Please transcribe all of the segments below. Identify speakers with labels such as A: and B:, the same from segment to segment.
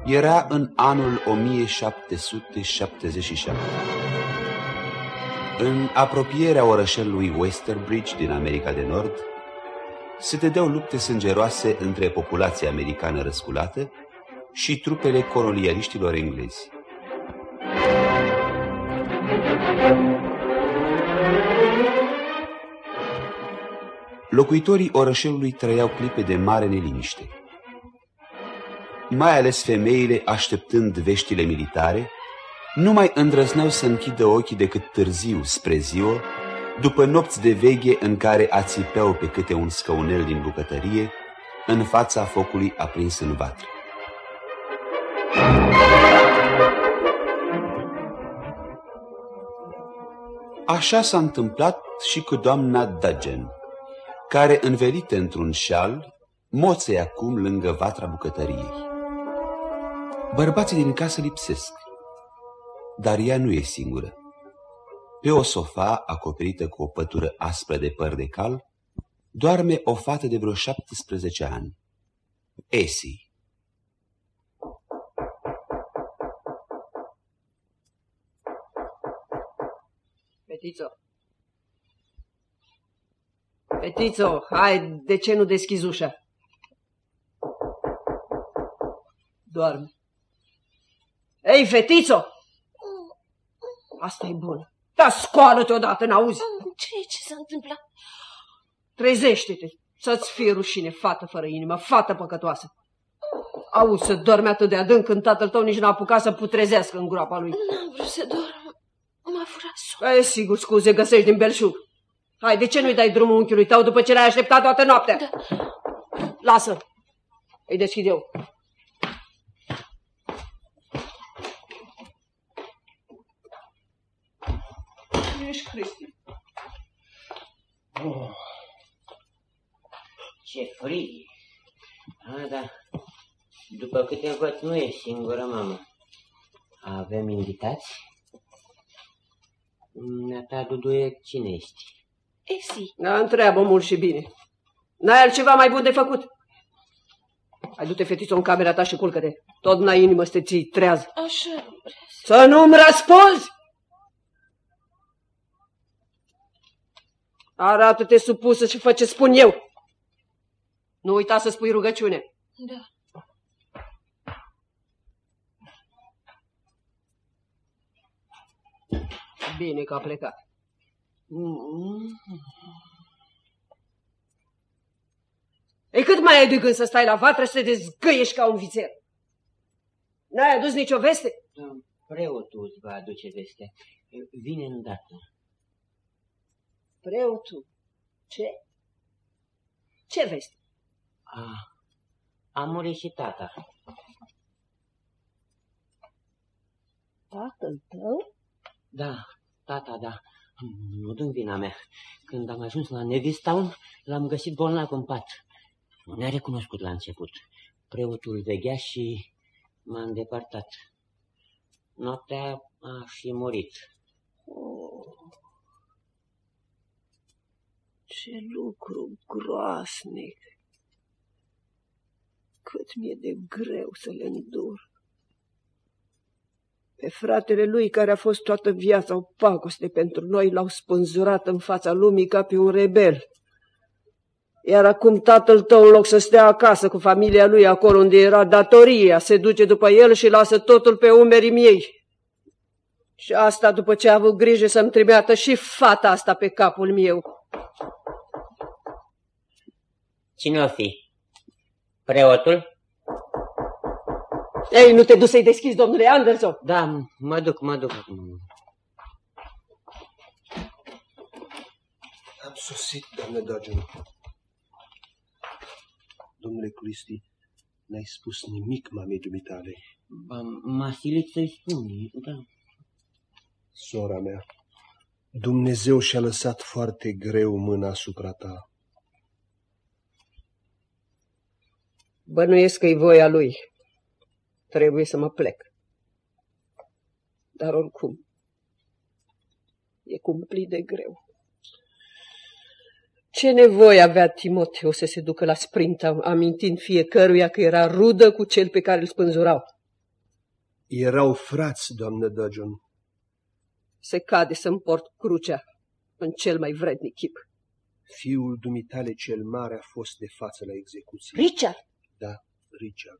A: Era în anul 1777. În apropierea orășelului Westerbridge din America de Nord, se dădeau lupte sângeroase între populația americană răsculată și trupele colonialiștilor englezi. Locuitorii orășelului trăiau clipe de mare neliniște. Mai ales femeile, așteptând veștile militare, nu mai îndrăzneau să închidă ochii decât târziu spre ziua, după nopți de veghe în care ațipeau pe câte un scăunel din bucătărie, în fața focului aprins în vatră. Așa s-a întâmplat și cu doamna Dudgeon, care, învelită într-un șal, moțe acum lângă vatra bucătăriei. Bărbații din casă lipsesc, dar ea nu e singură. Pe o sofa, acoperită cu o pătură aspră de păr de cal, doarme o fată de vreo 17 ani, Essie.
B: Fetițo, hai, de ce nu deschizi ușa? Doarme. Ei, fetițo! Asta e bună. Dar scoală-te odată, n-auzi?
C: Ce s-a întâmplat?
B: Trezește-te, să-ți fie rușine, fată fără inimă, fată păcătoasă. Auzi, să dormi atât de adânc când tatăl tău nici n-a apucat să putrezească în groapa lui.
C: N-am vrut să dorm, m-a furat somnul.
B: E, sigur, scuze, găsești din belșug. Hai, de ce nu-i dai drumul unchiului tău după ce l-ai așteptat toată noaptea?
C: Da.
B: Lasă, îi deschid eu. Ești Cristi.
D: Oh, ce frig! Da. După câte văd, nu e singură, mamă. Avem invitați? Neata, Duduie, cine ești?
C: Essie.
B: Da, întreabă mult și bine. N-ai altceva mai bun de făcut? Hai, du-te, fetiță, în camera ta și culcă-te. Tot n-ai inimă să te ții treaz.
C: Așa nu vrea
B: să nu-mi răspunzi! Arată-te supusă și fă ce spun eu. Nu uita să spui rugăciune.
C: Da.
B: Bine că a plecat. Ei, cât mai ai de gând să stai la vatră și să te dezgâiești ca un vițel? N-ai adus nicio veste?
D: Preotul îți va aduce veste. Vine îndată.
B: Preotul? Ce? Ce veste?
D: A murit și tata.
B: Tatăl tău?
D: Da, tata, da. Nu dă vina mea. Când am ajuns la Nevistown, l-am găsit bolnav în pat. Nu ne-a recunoscut la început. Preotul veghea și m-a îndepărtat. Noaptea a și murit.
B: Ce lucru groasnic! Cât mi-e de greu să le îndur. Pe fratele lui, care a fost toată viața o pagoste pentru noi, l-au spânzurat în fața lumii ca pe un rebel. Iar acum tatăl tău, în loc să stea acasă cu familia lui, acolo unde era datoria, se duce după el și lasă totul pe umerii miei. Și asta după ce a avut grijă să-mi trimeată și fata asta pe capul meu.
D: Cine o fi? Preotul?
B: Ei, nu te duci să-i deschizi, domnule Anderson?
D: Da, mă duc.
E: Am sosit, doamne Dudgeon. Domnule Cristi, n-ai spus nimic mamei dumitale.
D: M-a silit să-i spun, da.
E: Sora mea, Dumnezeu și-a lăsat foarte greu mâna asupra ta.
B: Bănuiesc că-i voia lui. Trebuie să mă plec. Dar oricum, e cumplit de greu. Ce nevoie avea Timoteu să se ducă la Springtown, amintind fiecăruia că era rudă cu cel pe care îl spânzurau?
E: Erau frați, doamnă Dudgeon.
B: Se cade să-mi port crucea în cel mai vrednic chip.
E: Fiul dumitale cel mare a fost de față la execuție.
B: Richard?
E: Da, Richard.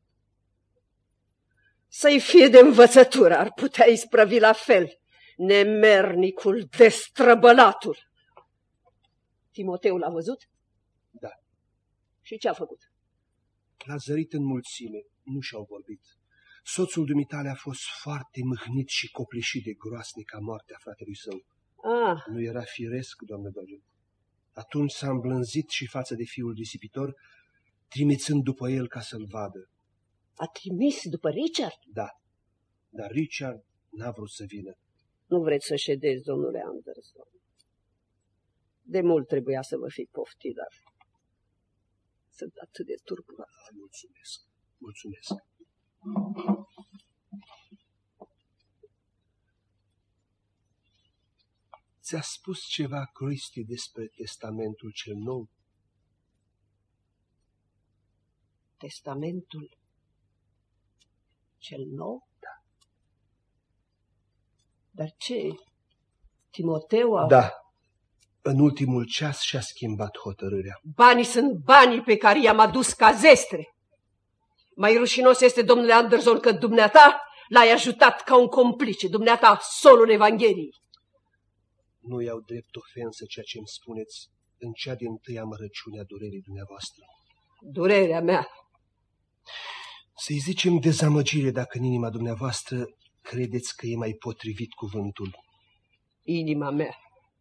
B: Să-i fie de învățătură, ar putea isprăvi la fel nemernicul, destrăbălatul. Timoteu l-a văzut?
E: Da.
B: Și ce a făcut?
E: L-a zărit în mulțime, nu și-au vorbit. Soțul dumitale a fost foarte mâhnit și copleșit de groasnica moartea fratelui său. Nu era firesc, doamnă Dudgeon. Atunci s-a îmblânzit și față de fiul risipitor, trimițând după el ca să-l vadă.
B: A trimis după Richard?
E: Da, dar Richard n-a vrut să vină.
B: Nu vreți să ședeți, domnule Anderson. De mult trebuia să vă fi poftit, dar sunt atât de turburat.
E: Mulțumesc, mulțumesc. Ți-a spus ceva, Christie, despre testamentul cel nou?
B: Testamentul cel nou?
E: Da.
B: Dar ce? Timoteu a...
E: Da. În ultimul ceas și-a schimbat hotărârea.
B: Banii sunt banii pe care i-am adus ca zestre. Mai rușinos este, domnule Anderson, că dumneata l-ai ajutat ca un complice, dumneata, solul Evangheliei.
E: Nu iau drept ofensă ceea ce îmi spuneți în cea din-tâi amărăciune a durerii dumneavoastră.
B: Durerea mea.
E: Să-i zicem dezamăgire dacă în inima dumneavoastră credeți că e mai potrivit cuvântul.
B: Inima mea.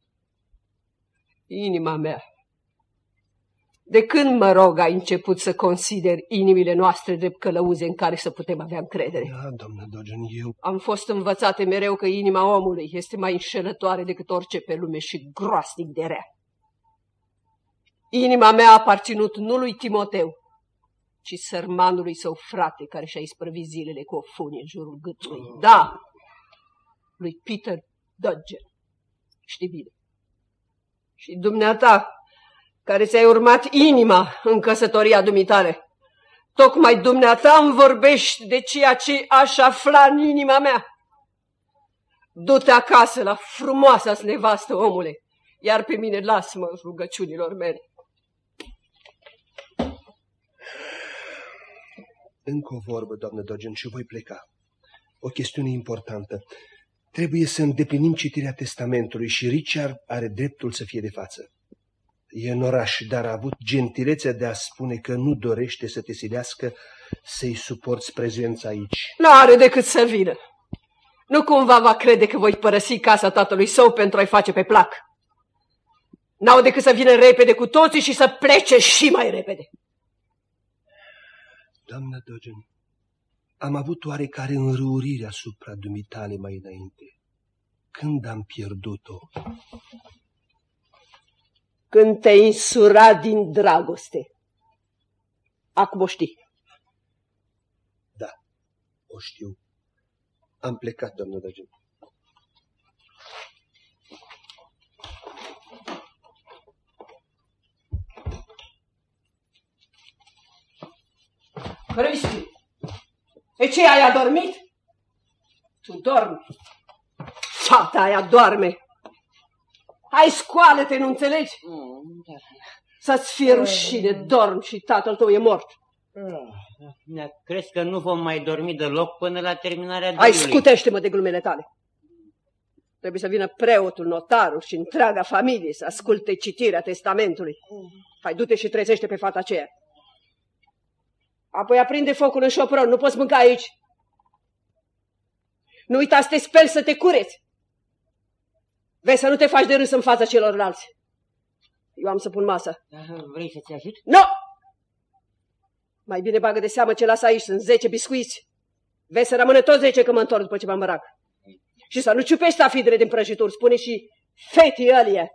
B: Inima mea. De când, mă rog, ai început să consider inimile noastre drept călăuze în care să putem avea încredere?
E: Da, doamnă Dudgeon, eu...
B: Am fost învățate mereu că inima omului este mai înșelătoare decât orice pe lume și groasnic de rea. Inima mea a aparținut nu lui Timoteu, ci sărmanului său frate care și-a isprăvit zilele cu o funie în jurul gâtului. Da, lui Peter Dudgeon. Știi bine. Și dumneata, care ți-ai urmat inima în căsătoria dumitale, tocmai dumneata îmi vorbești de ceea ce aș afla în inima mea. Du-te acasă la frumoasa-ți nevastă, omule, iar pe mine lasă-mă rugăciunilor mele.
E: Încă o vorbă, doamnă Dudgeon, și voi pleca. O chestiune importantă. Trebuie să îndeplinim citirea testamentului și Richard are dreptul să fie de față. E în oraș, dar a avut gentilețea de a spune că nu dorește să te silească să-i suporți prezența aici.
B: Nu are decât să vină. Nu cumva va crede că voi părăsi casa tatălui său pentru a-i face pe plac. N-au decât să vină repede cu toții și să plece și mai repede.
E: Doamnă Dudgeon, am avut oarecare înrăurire asupra dumitale mai înainte. Când am pierdut-o?
B: Când te-ai însurat din dragoste. Acum o știi.
E: Da, o știu. Am plecat, doamnă Dudgeon.
B: Cristi, e ce, ai adormit? Tu dormi. Fata aia doarme. Hai, scoală-te, nu înțelegi? Să-ți fie rușine, dorm și tatăl tău e mort.
D: Crezi că nu vom mai dormi deloc până la terminarea
B: Hai,
D: doliului?
B: scutește-mă de glumele tale. Trebuie să vină preotul, notarul și întreaga familie să asculte citirea testamentului. Hai, du-te și trezește pe fata aceea. Apoi aprinde focul în șopron, nu poți mânca aici. Nu uita să te speli, să te cureți. Vezi să nu te faci de râs în fața celorlalți. Eu am să pun masa.
D: Vrei să-ți ajut?
B: Nu! Mai bine bagă de seamă ce las aici, sunt 10 biscuiți. Vezi să rămână toți 10 că mă întorc după ce mă îmbrac. Și să nu ciupești stafidele din prăjituri, spune și fetii ălia.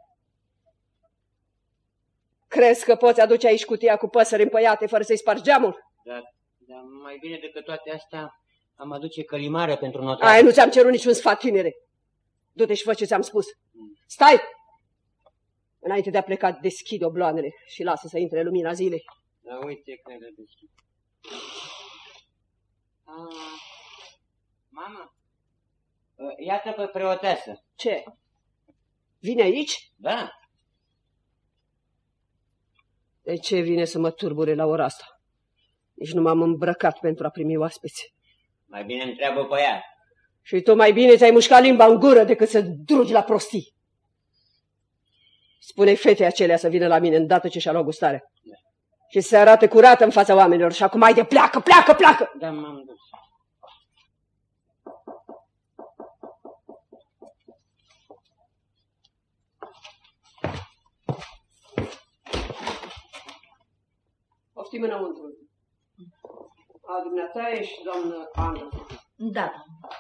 B: Crezi că poți aduce aici cutia cu păsări împăiate fără să-i spargi geamul?
D: Dar mai bine decât toate astea am aduce călimare pentru notar.
B: Ai, nu ți-am cerut niciun sfat, tinere. Du-te și fă ce ți-am spus. Stai! Înainte de a pleca, deschide obloanele și lasă să intre lumina zilei.
D: Da, uite că le deschid. Mama, iată pe preoteasă.
B: Ce? Vine aici?
D: Da.
B: De ce vine să mă turbure la ora asta? Nici nu m-am îmbrăcat pentru a primi oaspeți.
D: Mai bine întreabă pe ea.
B: Și tu mai bine ți-ai mușcat limba în gură decât să drugi la prostii. Spune-i fetei acelea să vină la mine îndată ce și-a luat gustare. Da. Și să se arate curată în fața oamenilor. Și acum haide, pleacă, pleacă, pleacă!
D: Da, m-am dus.
B: Poftim înăuntru. A dumneata ești, doamnă Anderson.
C: Da.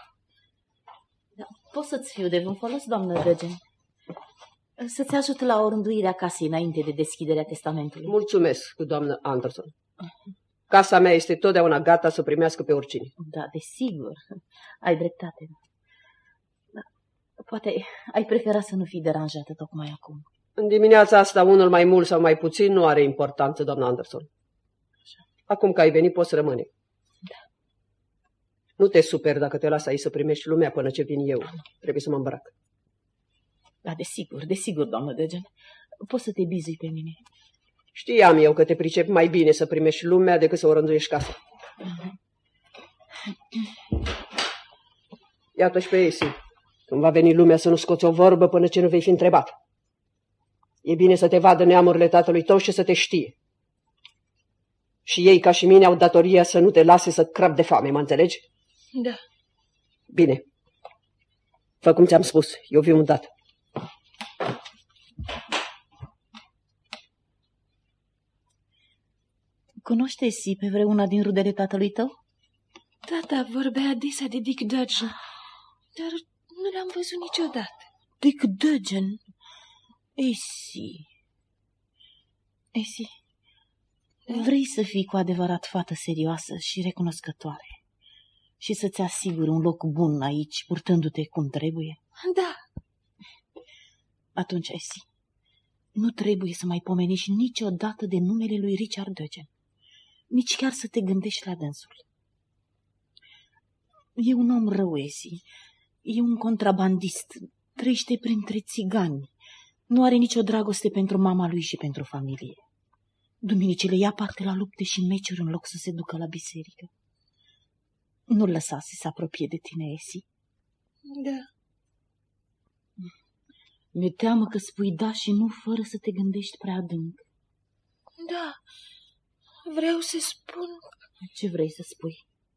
C: Pot să-ți fiu de vreun folos, doamnă Dăgen? Să-ți ajut la o rânduire a casei înainte de deschiderea testamentului.
B: Mulțumesc, doamnă Anderson. Casa mea este totdeauna gata să primească pe oricine.
C: Da, desigur. Ai dreptate. Da. Poate ai prefera să nu fii deranjată tocmai acum.
B: În dimineața asta, unul mai mult sau mai puțin nu are importanță, doamna Anderson. Acum că ai venit, poți rămâne.
C: Da.
B: Nu te superi dacă te las aici să primești lumea până ce vin eu. Trebuie să mă îmbrac.
C: Da, desigur, doamnă Dăgen. Poți să te bizui pe mine.
B: Știam eu că te pricepi mai bine să primești lumea decât să o rânduiești casa. Iată-și pe Esi. Când va veni lumea să nu scoți o vorbă până ce nu vei fi întrebat. E bine să te vadă neamurile tatălui tău și să te știe. Și ei, ca și mine, au datoria să nu te lase să crap de foame, mă înțelegi?
C: Da.
B: Bine. Fă cum ți-am spus, eu viu îndată.
C: Cunoșteți pe vreuna din rudele tatălui tău?
F: Tata vorbea adesea de Dick Dudgeon, dar nu l-am văzut niciodată.
C: Dick Dudgeon? Esi, vrei să fii cu adevărat fată serioasă și recunoscătoare și să-ți asiguri un loc bun aici, purtându-te cum trebuie?
F: Da.
C: Atunci, Esi, nu trebuie să mai pomenești niciodată de numele lui Richard Dudgeon, nici chiar să te gândești la dânsul. E un om rău, Esi, e un contrabandist, trăiește printre țigani, nu are nicio dragoste pentru mama lui și pentru familie. Duminicile ia parte la lupte și meciuri în loc să se ducă la biserică. Nu-l lăsa să se apropie de tine, Esi.
F: Da.
C: Mi-e teamă că spui da și nu fără să te gândești prea adânc.
F: Da, vreau să spun...
C: Ce vrei să spui?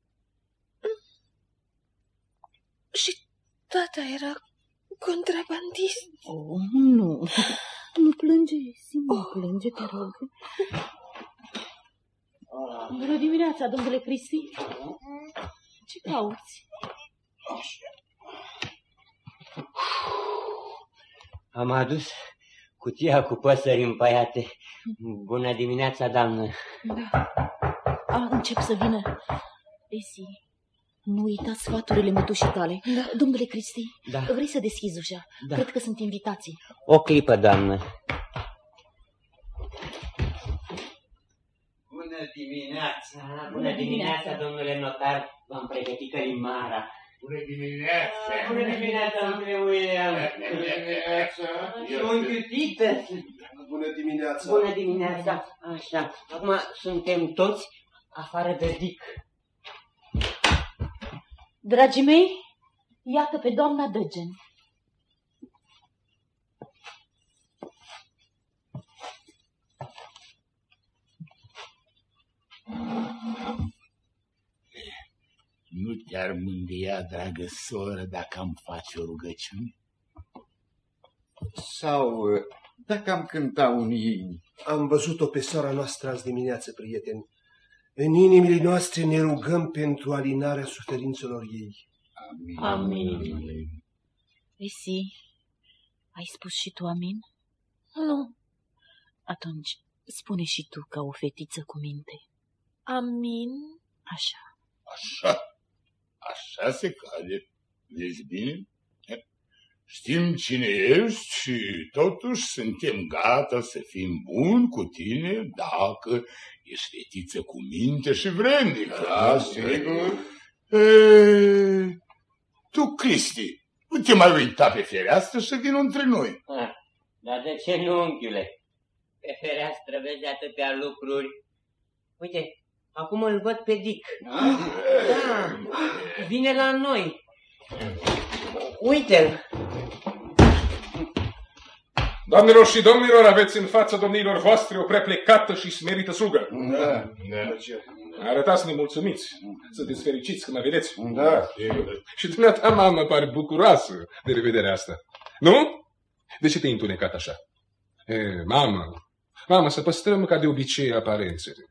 F: Și tata era contrabandist.
C: Oh, nu plânge, Esi, nu plânge, te rog. Bună dimineața, domnule Cristi. Ce cauți?
D: Am adus cutia cu păsări împăiate. Bună dimineața, doamnă.
C: Da. Încep să vină. Esi, nu uita sfaturile mătușii tale. Da. Domnule Cristi, da. Vrei să deschizi ușa? Da. Cred că sunt invitații.
D: O clipă, doamnă.
G: Bună dimineața!
D: Bună dimineața, domnule notar. V-am pregătit călimara.
G: Bună dimineața!
D: Bună dimineața, domnule William!
G: Bună dimineața!
D: Și unchiul Tită!
E: Bună dimineața!
D: Bună dimineața! Așa, acum suntem toți afară de Dick.
C: Dragii mei, iată pe doamna Dudgeon.
G: Nu te-ar mângâia, dragă soră, dacă am face o rugăciune? Sau dacă am cânta un imn?
E: Am văzut-o pe sora noastră azi dimineață, prieteni. În inimile noastre ne rugăm pentru alinarea suferințelor ei.
G: Amin.
C: Amin. Esi, ai spus și tu amin?
F: Nu.
C: Atunci, spune și tu ca o fetiță cu minte.
F: Amin.
C: Așa.
G: Așa se cade. Vezi bine? Știm cine ești și totuși suntem gata să fim buni cu tine dacă ești fetiță cu minte și vrednică.
H: Da, sigur.
G: Tu, Cristi, nu te mai uita pe fereastră să vină între noi.
D: Dar de ce nu, unchiule? Pe fereastră vezi atâtea lucruri. Uite, acum îl văd pe Dick. Da, vine la noi. Uite-l.
H: Doamnelor și domnilor, aveți în fața domnilor voastre o prea plecată și smerită slugă.
G: Da.
H: Arătați-ne mulțumiți. Sunteți fericiți că mă vedeți.
G: Da.
H: Și dumneata, mamă, pare bucuroasă de revederea asta. Nu? De ce te-ai întunecat așa? Mamă, să păstrăm ca de obicei aparențele.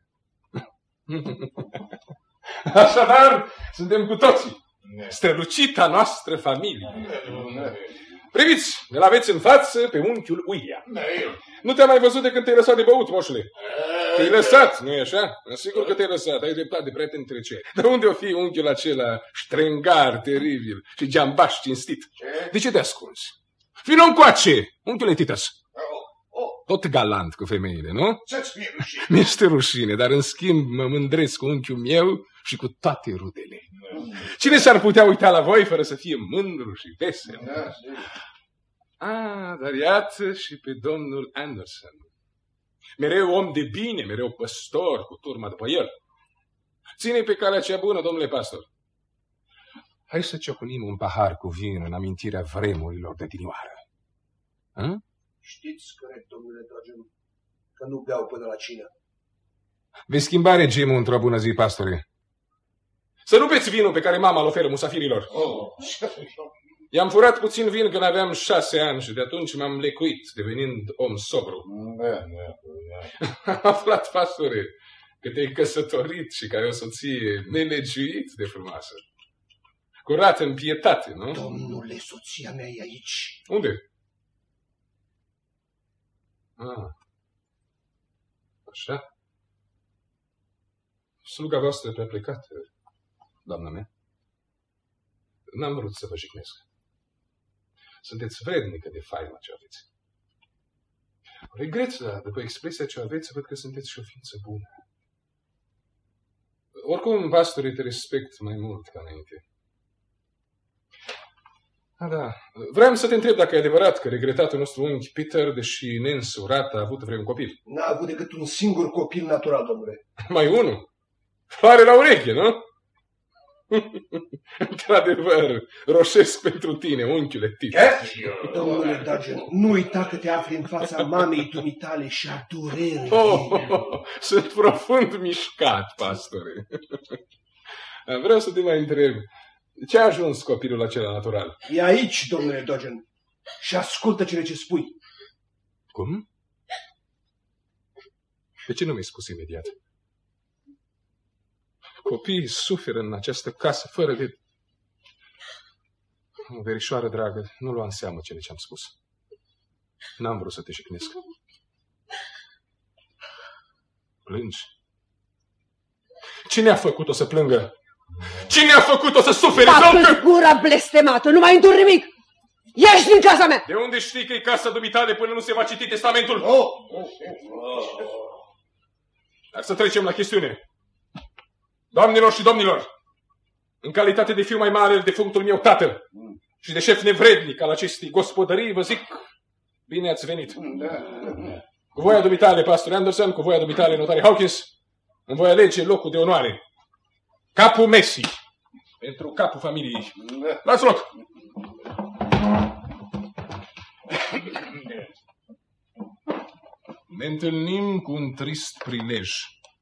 H: Așadar, suntem cu toții. Strălucita noastră familie. Priviți, îl aveți în față pe unchiul William. Nu te-am mai văzut de când te-ai lăsat de băut, moșule. Te-ai lăsat, nu-i așa? Sigur că te-ai lăsat, ai dreptate, prea te întrece. Dar unde o fi unchiul acela ștrengar, teribil și geambaș cinstit? De ce te ascunzi? Vino încoace, unchiule Titus. Tot galant cu femeile, nu?
G: Să-ți fie rușine.
H: Mi-este rușine, dar în schimb mă mândresc cu unchiul meu și cu toate rudele. Cine s-ar putea uita la voi fără să fie mândru și vesel? Dar iată și pe domnul Anderson. Mereu om de bine, mereu păstor cu turma după el. Ține pe calea cea bună, domnule pastor. Hai să ciocnim un pahar cu vin în amintirea vremurilor de dinioară.
E: Știți corect, domnule Dodgen, că nu beau până la cină.
H: Vei schimba regimul într-o bună zi, pastore. Să nu beți vinul pe care mama îl oferă musafirilor. I-am furat puțin vin când aveam 6 ani și de atunci m-am lecuit, devenind om sobru. Am aflat, pastore, că te-ai căsătorit și că ai o soție nelegiuit de frumoasă. Curată în pietate, nu?
E: Domnule, soția mea e aici.
H: Unde? Așa? Sluga voastră prea plecată, doamna mea. N-am vrut să vă jignesc. Sunteți vrednică de faima ce aveți. Regret, dar după expresia ce aveți, văd că sunteți și o ființă bună. Oricum, pastore, te respect mai mult ca înainte. Da. Vreau să te întreb dacă e adevărat că regretatul nostru unchi Peter, deși neînsurat, a avut vreun copil.
E: N-a avut decât un singur copil natural, domnule.
H: Mai unul? Pare la ureche, nu? Într-adevăr, roșesc pentru tine, unchiule Titus.
E: Domnule Dodgen, nu uita că te afli în fața mamei dumitale și a durerii.
H: Sunt profund mișcat, pastore. Vreau să te mai întreb, ce a ajuns copilul acela natural?
E: E aici, domnule Dodgen, și ascultă cele ce spui.
H: Cum? De ce nu mi-ai spus imediat? Copiii suferă în această casă fără de... Verișoară dragă, nu lua în seamă cele ce am spus. N-am vrut să te jignesc. Plângi? Cine a făcut-o să plângă? Cine a făcut-o să sufere?
B: Tacă-ți gura blestemată, nu mai îndur nimic! Ieși din casa mea!
H: De unde știi că e casa dumitale până nu se va citi testamentul? Dar să trecem la chestiune. Doamnelor și domnilor, în calitate de fiu mai mare al defunctul meu tată și de șef nevrednic al acestei gospodării, vă zic, bine ați venit. Cu voia dumitale, pastore Anderson, cu voia dumitale, notare Hawkins, îmi voi alege locul de onoare. Capul Messi, pentru capul familiei. Luați loc! Ne întâlnim cu un trist prilej.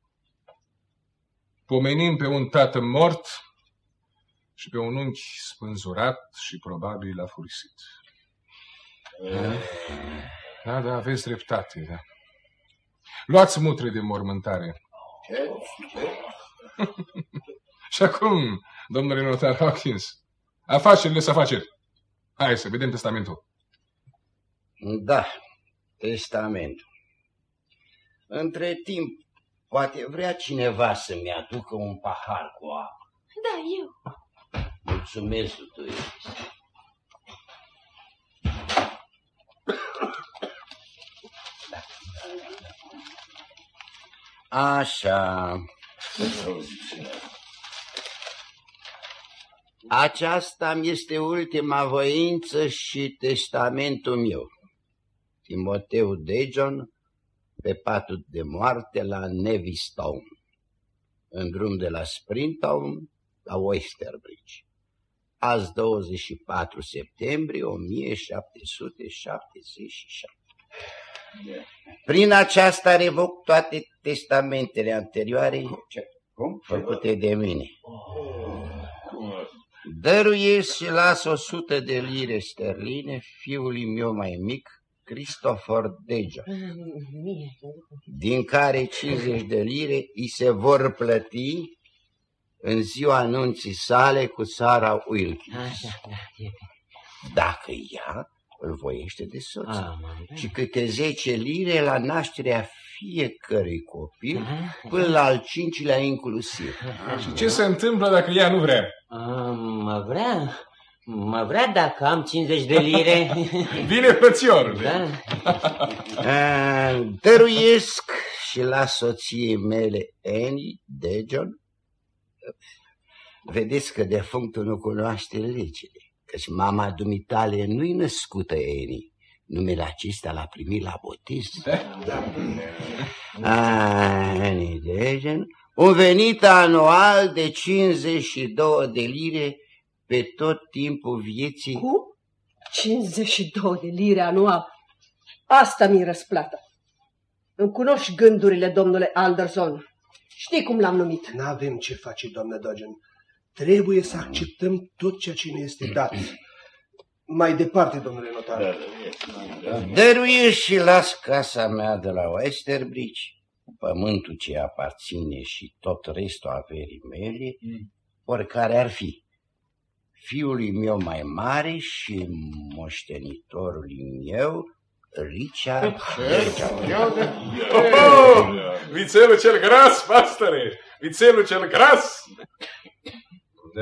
H: Pomenim pe un tată mort și pe un unchi spânzurat și probabil afurisit. Da, aveți dreptate, da. Luați mutre de mormântare. Și acum, domnule notar Hawkins, afacerile să afaceri. Hai să vedem testamentul.
I: Da, testamentul. Între timp, poate vrea cineva să-mi aducă un pahar cu apă.
F: Da, eu.
I: Mulțumesc, tu ești. Așa. Aceasta mi este ultima voință și testamentul meu. Timoteu Dejon, pe patul de moarte la Nevistown, în drum de la Springtown la Oysterbridge, azi 24 septembrie 1777. Prin aceasta revoc toate testamentele anterioare făcute de mine. Dăruiesc și las 100 de lire sterline fiului meu mai mic, Christopher Dejon, din care 50 de lire îi se vor plăti în ziua anunții sale cu Sarah Wilkins. Dacă ea îl voiește de soț. Și câte 10 lire la nașterea fiecărui copil până la al 5-lea inclusiv.
H: Și ce se întâmplă dacă ea nu vrea?
D: Mă vrea dacă am 50 de lire.
H: Bine, frățiorule.
D: Da.
I: Dăruiesc și la soției mele, Annie Dejon. Vedeți că defunctul nu cunoaște legile, căci mama dumitale nu-i născută Annie. Numele acesta l-a primit la botez. Annie Dejon, un venit anual de 52 de lire pe tot timpul vieții.
B: Cum? 52 de lire anual? Asta mi-i răsplata. Îmi cunoști gândurile, domnule Anderson. Știi cum l-am numit?
E: N-avem ce face, doamnă Dodgen. Trebuie să acceptăm tot ceea ce ne este dat. Mai departe, domnule notar.
I: Dăruiesc și las casa mea de la Oysterbridge, pământul ce aparține și tot restul averii mele, oricare ar fi, fiului meu mai mare și moștenitorului meu, Richard.
H: Vițelul cel gras, pastăre! Vițelul cel gras! Da.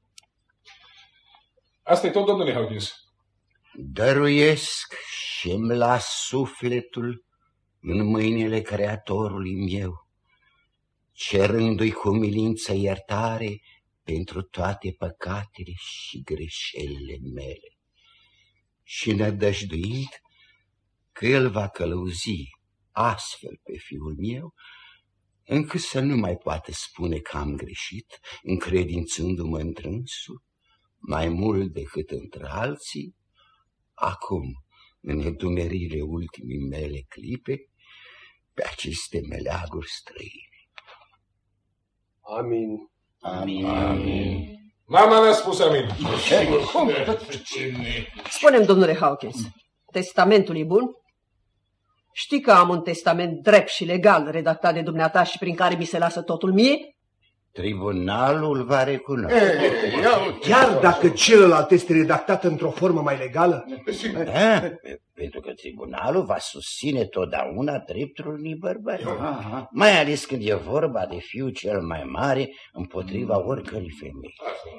H: Asta e tot, domnule Hawkins.
I: Dăruiesc și-mi las sufletul în mâinile Creatorului meu, cerându-i cu milință iertare pentru toate păcatele și greșelile mele și nădăjduind că El va călăuzi astfel pe fiul meu, încât să nu mai poată spune că am greșit, încredințându-mă întrânsul, mai mult decât între alții, acum, în nedumeririle ultimii mele clipe, pe aceste meleaguri străine.
E: Amin.
I: Amin. Amin.
H: Mama mi-a spus amin.
B: Spune-mi, domnule Hawkins, testamentul e bun? Știi că am un testament drept și legal redactat de dumneata și prin care mi se lasă totul mie?
I: Tribunalul va recunoaște.
E: Chiar dacă celălalt este redactat într-o formă mai legală?
I: Pentru că tribunalul va susține totdeauna dreptul unui bărbat. Mai ales când e vorba de fiul cel mai mare împotriva oricărei femei.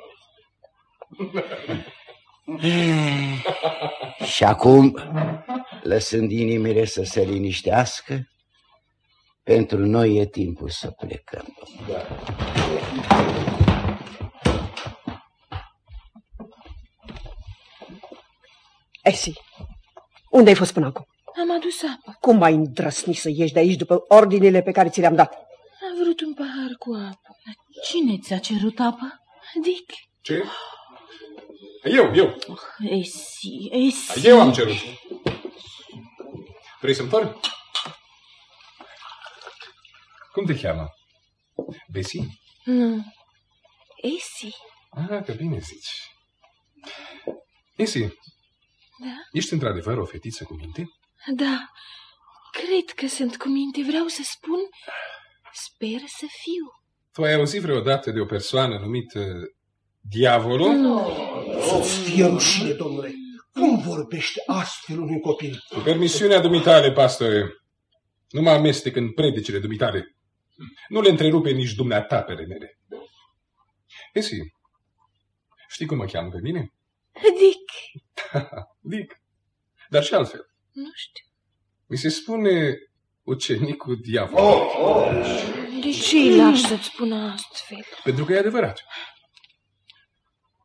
I: Și acum, lăsând inimile să se liniștească, pentru noi e timpul să plecăm.
B: Esi, unde ai fost până acum?
F: Am adus apă.
B: Cum ai îndrăsnit să ieși de aici după ordinele pe care ți le-am dat?
F: Am vrut un pahar cu apă.
C: Cine ți-a cerut apă?
F: Dick.
H: Ce? Eu.
C: Esi.
H: Eu am cerut. Vrei să-mi torni? Cum te cheamă? Bessie?
F: Nu. Esi.
H: Că bine zici. Esi,
F: da?
H: Ești într-adevăr o fetiță cu minte?
F: Da, cred că sunt cu minte. Vreau să spun, sper să fiu.
H: Tu ai auzit vreodată de o persoană numită Diavolul?
F: Nu.
E: Să-ți fie rușine, domnule. Cum vorbește astfel unui copil?
H: Cu permisiunea dumitale, pastore, nu mă amestec în predicile dumitale. Nu le întrerupe nici dumneata pe mele. Esi, știi cum mă cheamă pe mine?
F: Dick.
H: Dick. Dar și altfel.
F: Nu știu.
H: Mi se spune ucenicul Diavolului.
F: Oh. De ce îi lași să-ți spună astfel?
H: Pentru că e adevărat.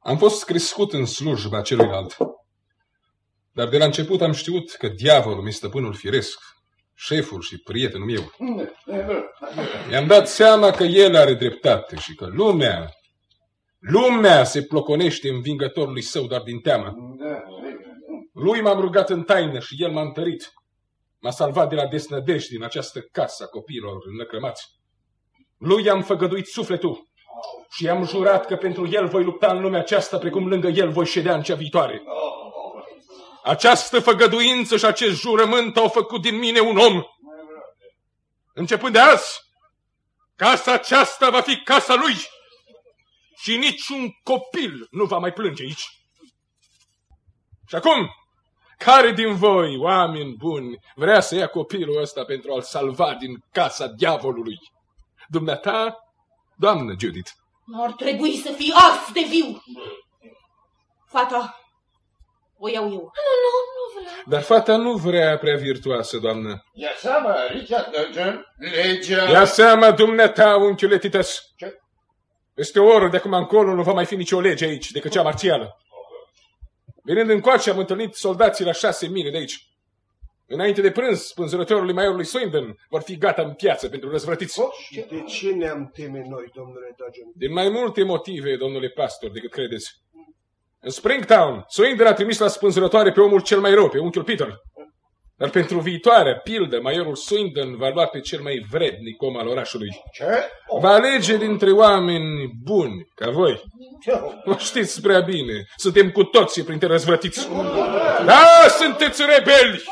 H: Am fost crescut în slujba celuilalt. Dar de la început am știut că diavolul mi-e stăpânul firesc, șeful și prietenul meu. Mi-am dat seama că el are dreptate și că lumea se ploconește învingătorului său doar din teamă. Lui m-am rugat în taină și el m-a întărit. M-a salvat de la desnădejde din această casă a copiilor înlăcrămați. Lui i-am făgăduit sufletul și i-am jurat că pentru el voi lupta în lumea aceasta precum lângă el voi ședea în cea viitoare. Această făgăduință și acest jurământ au făcut din mine un om. Începând de azi, casa aceasta va fi casa lui și niciun copil nu va mai plânge aici. Și acum, care din voi, oameni buni, vrea să ia copilul ăsta pentru a-l salva din casa diavolului? Dumneata, doamnă Judith?
C: Ar trebui să fii ars de viu. Fata, o iau eu.
F: Nu vreau.
H: Dar fata nu vrea prea virtuoasă, doamnă.
G: Ia seama, Richard Dodgen, legea...
H: Ia seama, dumneata, unchiule Titus. Ce? Peste o oră de acum încolo nu va mai fi nicio lege aici decât cea marțială. Venind încoace am întâlnit soldații la 6 mile de aici. Înainte de prânz, spânzurătorului maiorului Swindon vor fi gata în piață pentru răzvrătiți.
E: De ce ne-am teme noi, domnule Dodgen?
H: Din mai multe motive, domnule pastor, decât credeți. În Springtown, Swindon a trimis la spânzurătoare pe omul cel mai rău, pe unchiul Peter. Dar pentru viitoarea pildă, maiorul Swindon va lua pe cel mai vrednic om al orașului.
G: Ce?
H: Va alege dintre oameni buni, ca voi. O știți prea bine, suntem cu toții printre răzvrătiți. Da, sunteți rebeli!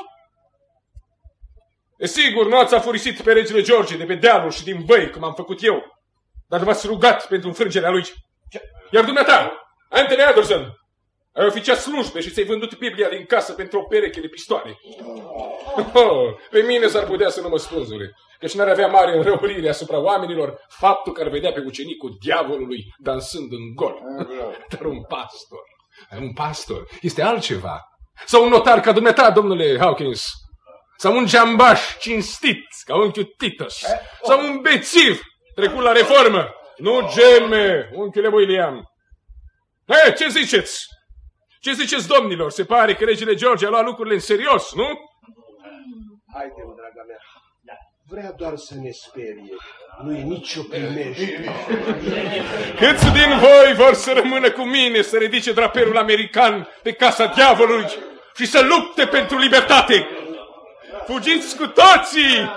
H: Desigur, nu ați afurisit pe regele George de pe dealul și din băi, cum am făcut eu, dar v-ați rugat pentru înfrângerea lui. Iar dumneata, Anthony Anderson, ai oficiat slujbe și ți-ai vândut Biblia din casă pentru o pereche de pistoale. Pe mine s-ar putea să nu mă spânzure, căci n-ar avea mare înrăurire asupra oamenilor faptul că ar vedea pe ucenicul diavolului dansând în gol. Dar un pastor este altceva. Sau un notar ca dumneata, domnule Hawkins. Sau un geambaș cinstit ca unchiul Titus. Sau un bețiv trecut la reformă. Nu geme, unchiule William. Ce ziceți? Ce ziceți, domnilor? Se pare că regele George a luat lucrurile în serios, nu?
E: Haide-mă, draga mea. Vrea doar să ne sperie. Nu e nicio primejde.
H: Câți din voi vor să rămână cu mine să ridice drapelul american pe casa diavolului și să lupte pentru libertate? Fugiți cu toții!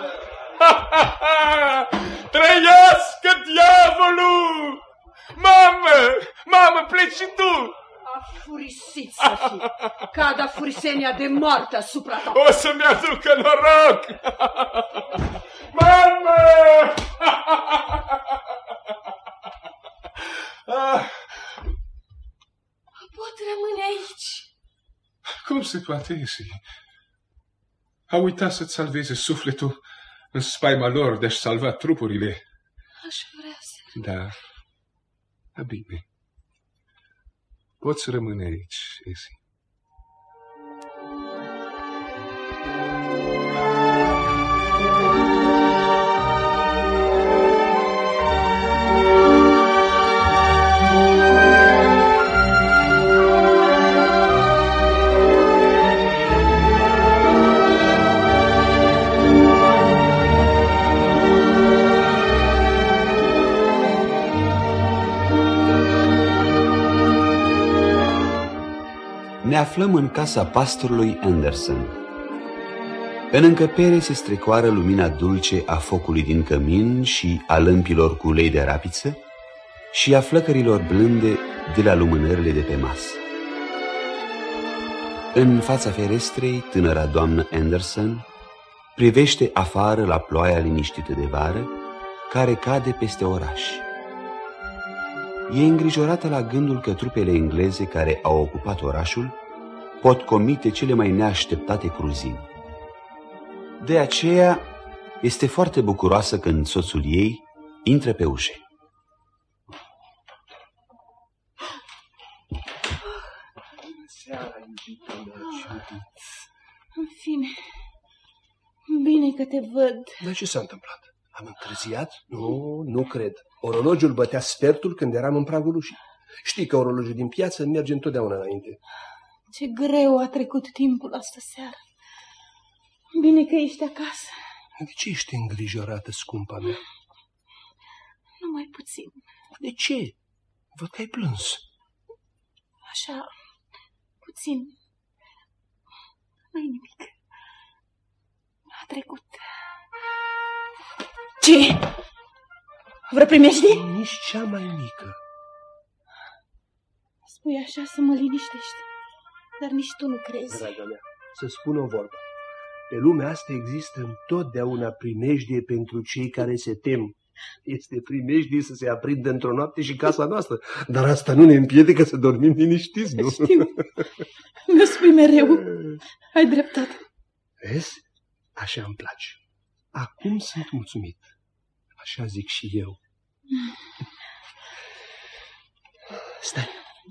H: Trăiască diavolul! Mamă, pleci și tu!
B: Afurisit să fii! Cad afurisenia de moarte asupra ta!
H: O să-mi aducă noroc! Mamă!
F: Pot rămâne aici.
H: Cum se poate, Esi? A uitat să-ți salveze sufletul în spaima lor de a-și salva trupurile.
F: Aș vrea să...
H: Da, bine. Poți rămâne aici, Esi.
A: Ne aflăm în casa pastorului Anderson. În încăpere se strecoară lumina dulce a focului din cămin și a lămpilor cu ulei de rapiță și a flăcărilor blânde de la lumânările de pe masă. În fața ferestrei, tânăra doamnă Anderson privește afară la ploaia liniștită de vară care cade peste oraș. E îngrijorată la gândul că trupele engleze care au ocupat orașul pot comite cele mai neașteptate cruzimi. De aceea este foarte bucuroasă când soțul ei intră pe ușă.
C: În fine, bine că te văd.
E: Dar ce s-a întâmplat? Am întârziat? Nu cred. Orologiul bătea sfertul când eram în pragul ușii. Știi că orologiul din piață merge întotdeauna înainte.
C: Ce greu a trecut timpul astă seară. Bine că ești acasă.
E: De ce ești îngrijorată, scumpa mea?
C: Numai puțin.
E: De ce? Văd că ai plâns.
C: Așa, puțin. Nu-i nimic. A trecut. Ce? Vreo primejdie?
E: Nici cea mai mică.
C: Spui așa să mă liniștești, dar nici tu nu crezi.
E: Draga mea, să spun o vorbă. Pe lumea asta există întotdeauna primejdie pentru cei care se tem. Este primejdie să se aprindă într-o noapte și casa noastră, dar asta nu ne împiedică să dormim liniștiți, nu?
C: Știu. Mi-o spui mereu. Ai dreptate.
E: Vezi? Așa îmi place. Acum sunt mulțumit. Așa zic și eu. Stai.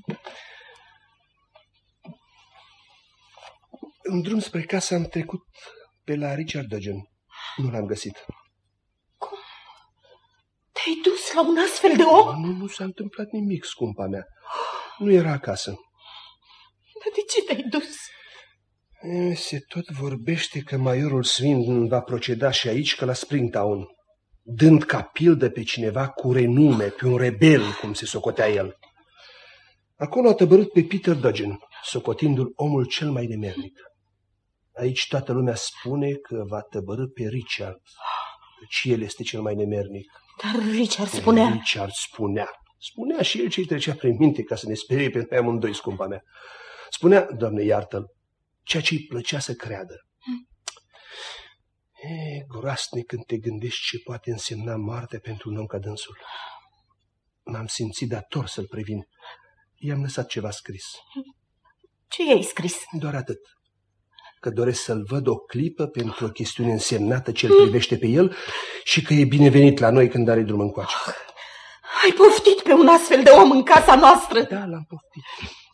E: În drum spre casă am trecut pe la Richard Dudgeon. Nu l-am găsit.
C: Cum? Te-ai dus la un astfel de om?
E: Nu s-a întâmplat nimic, scumpa mea. Nu era acasă.
C: Dar de ce te-ai dus?
E: Se tot vorbește că majorul Swindon va proceda și aici ca la Springtown, dând ca pildă pe cineva cu renume, pe un rebel, cum se socotea el. Acolo a tăbărât pe Peter Dudgeon, socotindu-l omul cel mai nemernic. Aici toată lumea spune că va tăbărâ pe Richard, căci el este cel mai nemernic.
C: Dar Richard spunea...
E: Richard spunea. Spunea și el ce-i trecea prin minte ca să ne sperie pe noi amândoi, scumpa mea. Spunea, Doamne, iartă-l, ceea ce-i plăcea să creadă. E groasnic când te gândești ce poate însemna moartea pentru un om ca dânsul. M-am simțit dator să-l previn. I-am lăsat ceva scris.
C: Ce i-ai scris?
E: Doar atât. Că doresc să-l văd o clipă pentru o chestiune însemnată ce îl privește pe el și că e binevenit la noi când are drum încoace.
C: Ai poftit pe un astfel de om în casa noastră?
E: Da, l-am poftit.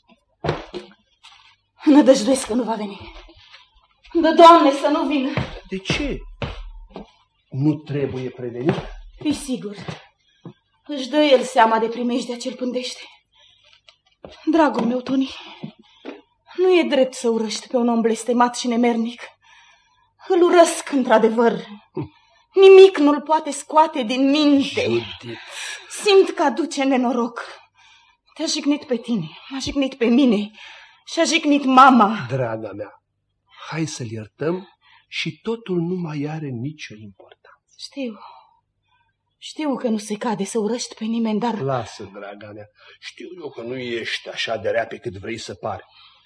C: Nădăjduiesc că nu va veni. Dă, Doamne, să nu vină.
E: De ce? Nu trebuie prevenit?
C: Fii sigur. Își dă el seama de primejdea ce-l pândește. Dragul meu, Tony, nu e drept să urăști pe un om blestemat și nemernic. Îl urăsc, într-adevăr. Nimic nu-l poate scoate din minte.
E: Judith.
C: Simt că aduce nenoroc. Te-a jignit pe tine, m-a jignit pe mine și a jignit mama.
E: Draga mea, hai să-l iertăm și totul nu mai are nicio importanță.
C: Știu că nu se cade să urăști pe nimeni, dar...
E: Lasă, draga mea, știu eu că nu ești așa de rea pe cât vrei să pari.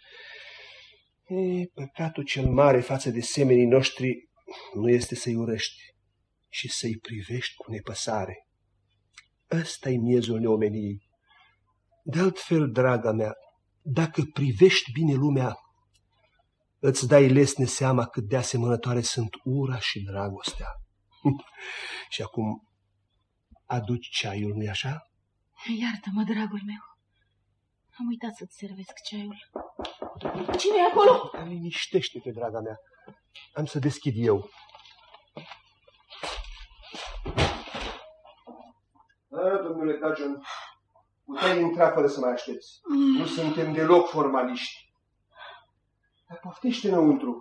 E: Păcatul cel mare față de semenii noștri nu este să-i urăști, ci să-i privești cu nepăsare. Ăsta-i miezul neomeniei. De altfel, draga mea, dacă privești bine lumea, îți dai lesne seama cât de asemănătoare sunt ura și dragostea. Și acum aduci ceaiul, nu-i așa?
C: Iartă-mă, dragul meu. Am uitat să-ți servesc ceaiul. Cine e acolo?
E: Liniștește-te, draga mea. Am să deschid eu. Da, domnule Dudgeon, puteai intra fără să mai aștepți. Nu suntem deloc formaliști. Dar poftește înăuntru.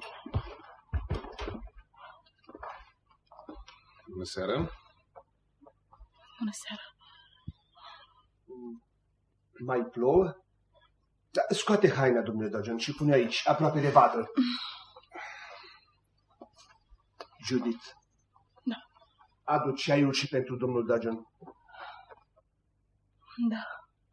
H: Bună seara.
C: Bună seara.
E: Mai plouă? Da, scoate haina, domnule Dudgeon, și pune aici, aproape de vatră. Judith.
C: Da.
E: Adu ceaiul și pentru domnul Dudgeon.
C: Da.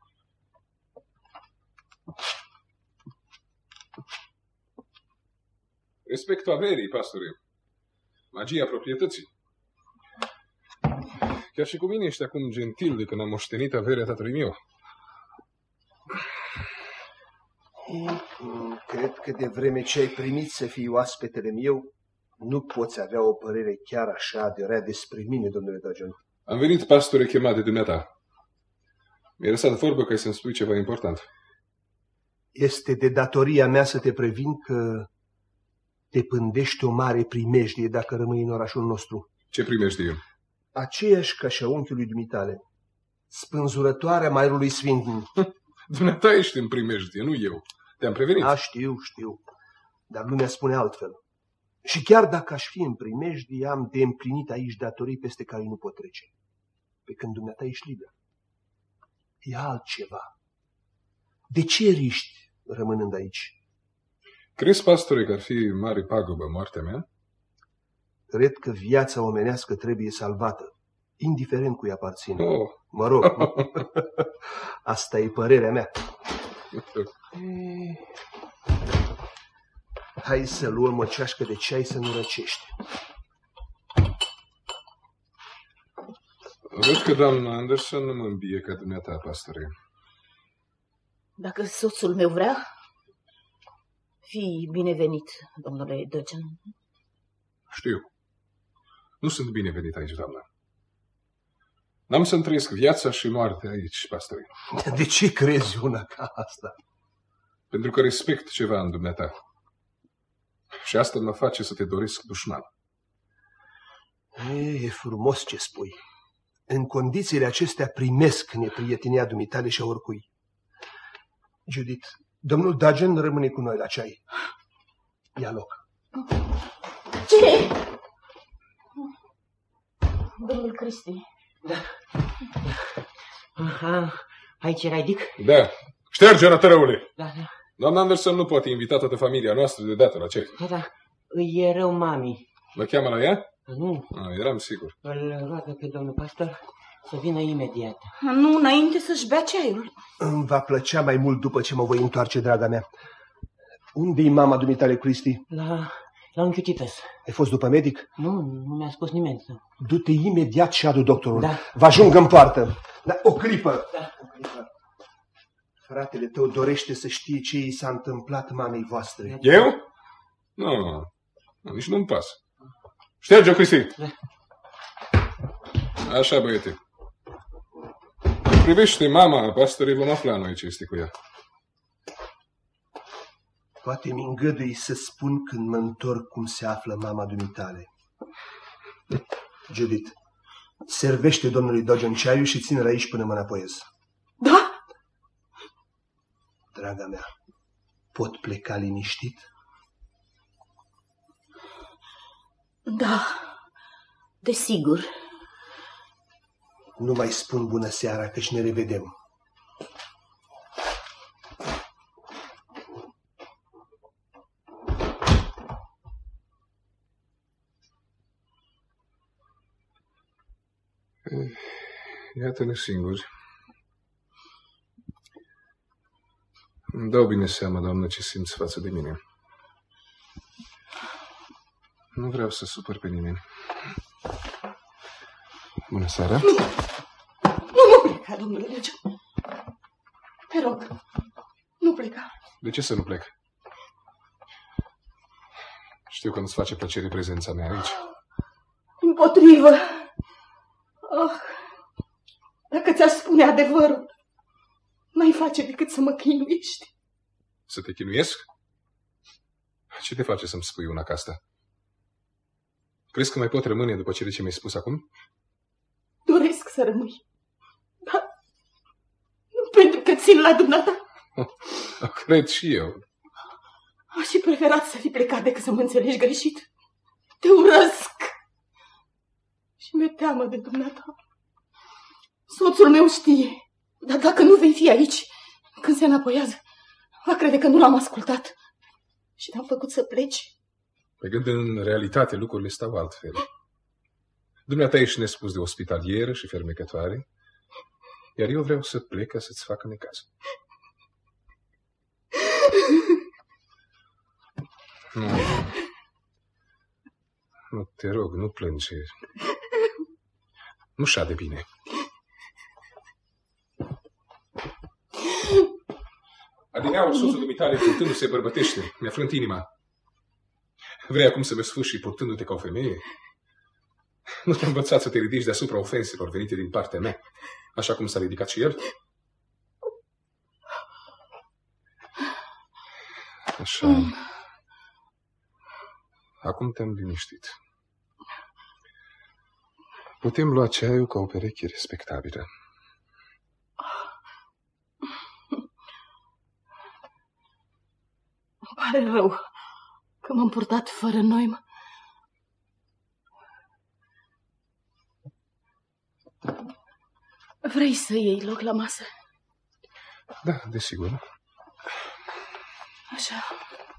H: Respectul averii, pastore. Magia proprietății. Chiar și cu mine ești acum gentil de când am moștenit averea tatălui meu.
E: Cred că de vreme ce ai primit să fii oaspetele meu, nu poți avea o părere chiar așa de rea despre mine, domnule Dudgeon.
H: Am venit, pastore, chemat de dumneata. Mi-ai lăsat vorbă că să-mi spui ceva important.
E: Este de datoria mea să te previn că te pândește o mare primejdie dacă rămâi în orașul nostru.
H: Ce primejdie?
E: Aceeași ca și a unchiului dumitale, spânzurătoarea majorului Swindon.
H: Dumneata ești în primejdie, nu eu. Te-am prevenit.
E: Da, știu. Dar lumea spune altfel. Și chiar dacă aș fi în primejdie, am de împlinit aici datorii peste care nu pot trece. Pe când dumneata ești liber. E altceva. De ce riști rămânând aici?
H: Crezi, pastore, că ar fi mare pagubă moartea mea?
E: Cred că viața omenească trebuie salvată, indiferent cui aparține.
H: Oh.
E: Mă rog, asta e părerea mea. Hai să luăm o ceașcă de ceai să nu răcește.
H: Văd că doamna Anderson nu mă îmbie ca dumneata, pastore.
C: Dacă soțul meu vrea, fii binevenit, domnule Dudgeon.
H: Știu. Nu sunt binevenit aici, doamna. N-am să-mi trăiesc viața și moartea aici, pastore.
E: De ce crezi una ca asta?
H: Pentru că respect ceva în dumneata. Și asta mă face să te doresc dușman.
E: E frumos ce spui. În condițiile acestea primesc neprietenia dumitale și a oricui. Judith, domnul Dudgeon rămâne cu noi la ceai. Ia loc.
C: Ce? Domnul Cristi.
D: Da. Aha, aici erai, Dick?
H: Da. Șterge, rătărăule!
D: Da.
H: Doamna Anderson nu poate invita toată familia noastră deodată la ceai.
D: Da, îi e rău mami.
H: Mă cheamă la ea?
D: Nu.
H: Eram sigur.
D: Îl roagă pe domnul pastor să vină imediat.
C: Nu, înainte să-și bea ceaiul.
E: Îmi va plăcea mai mult după ce mă voi întoarce, draga mea. Unde-i mama dumitale, Cristi?
D: La unchiul Titus.
E: Ai fost după medic?
D: Nu mi-a spus nimeni.
E: Du-te imediat și adu doctorul.
D: Da.
E: Vă ajung în poartă. Da, o clipă.
D: Da, o clipă.
E: Fratele tău dorește să știe ce i s-a întâmplat mamei voastre.
H: Eu? Nu, nici nu-mi pasă. Șterge-o, Cristi!
D: Da.
H: Așa, băiete. Privește mama pastorei, vom afla noi ce este cu ea.
E: Poate mi îngădui să spun când mă întorc cum se află mama dumitale. Judith, servește domnului Dudgeon ceaiul și ține-l aici până mă înapoiez.
C: Da?
E: Draga mea, pot pleca liniștit?
C: Da, desigur.
E: Nu mai spun bună seara, căci ne revedem.
H: Iată-ne singuri. Îmi dau bine seama, doamnă, ce simți față de mine. Nu vreau să supăr pe nimeni. Bună seara.
C: Nu pleca, domnule Dudgeon. Te rog, nu pleca.
H: De ce să nu plec? Știu că nu-ți face plăcere prezența mea aici.
C: Împotrivă. Oh, dacă ți-aș spune adevărul, n-ai face decât să mă chinuiești.
H: Să te chinuiesc? Ce te face să-mi spui una ca asta? Crezi că mai pot rămâne după cele ce mi-ai spus acum?
C: Doresc să rămâi, dar nu pentru că țin la dumneata.
H: Cred și eu.
C: Aș fi preferat să fi plecat decât să mă înțelegi greșit. Te urăsc și mi-e teamă de dumneata. Soțul meu știe, dar dacă nu vei fi aici când se înapoiază, va crede că nu l-am ascultat și te-am făcut să pleci.
H: Pe când în realitate lucrurile stau altfel. Dumneata ești nespus de ospitalieră și fermecătoare, iar eu vreau să plec ca să-ți facă necaz. Nu, te rog, nu plânge. Nu șade bine. Adineaul, soțul dumitale, purtându-se, bărbătește. Mi-a frânt inima. Vrei acum să mă sfârși purtându-te ca o femeie? Nu te-am învățat să te ridici deasupra ofenselor venite din partea mea, așa cum s-a ridicat și el? Așa. Acum te-am liniștit. Putem lua ceaiul ca o pereche respectabilă.
C: Îmi pare rău că m-am purtat fără noimă. Vrei să iei loc la masă?
H: Da, desigur.
C: Așa.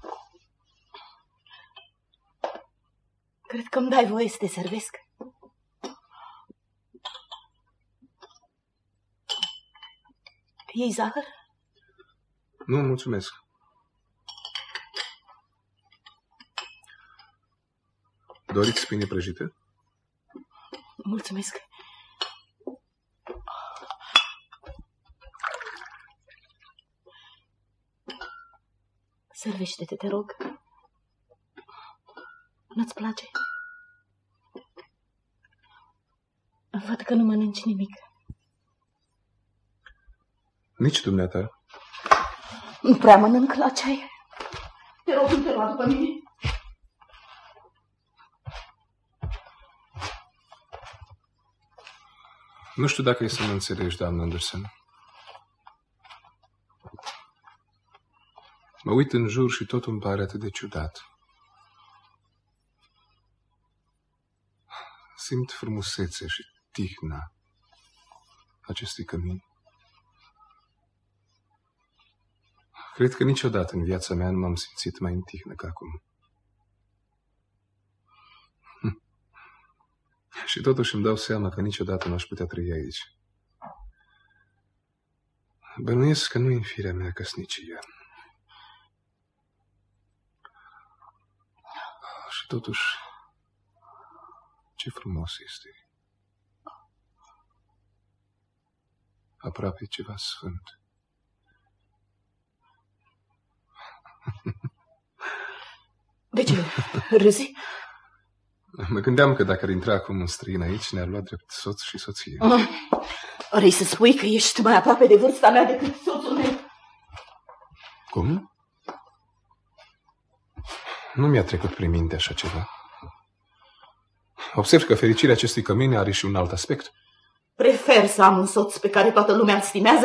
C: Cred că îmi dai voie să te servesc. Iei zahăr?
H: Nu, mulțumesc. Doriți pâine prăjită?
C: Mulțumesc. Servește-te, te rog. Nu-ți place? Văd că nu mănânci nimic.
H: Nici dumneata.
C: Nu prea mănânc la ceai. Te rog, nu te lua după mine.
H: Nu știu dacă e să mă înțelegi, doamnă Anderson. Mă uit în jur și totul îmi pare atât de ciudat. Simt frumusețe și tihna acestui cămin. Cred că niciodată în viața mea nu m-am simțit mai în tihnă ca acum. Și totuși îmi dau seama că niciodată nu aș putea trăi aici. Bănuiesc că nu e în firea mea căsnicia. Și totuși, ce frumos este. Aproape ceva sfânt.
C: De ce râzi?
H: Mă gândeam că dacă ar intra acum un străin aici, ne-ar lua drept soț și soție.
C: Vrei să spui că ești mai aproape de vârsta mea decât soțul meu?
H: Cum? Nu mi-a trecut prin minte așa ceva. Observ că fericirea acestui cămin are și un alt aspect.
C: Prefer să am un soț pe care toată lumea îl stimează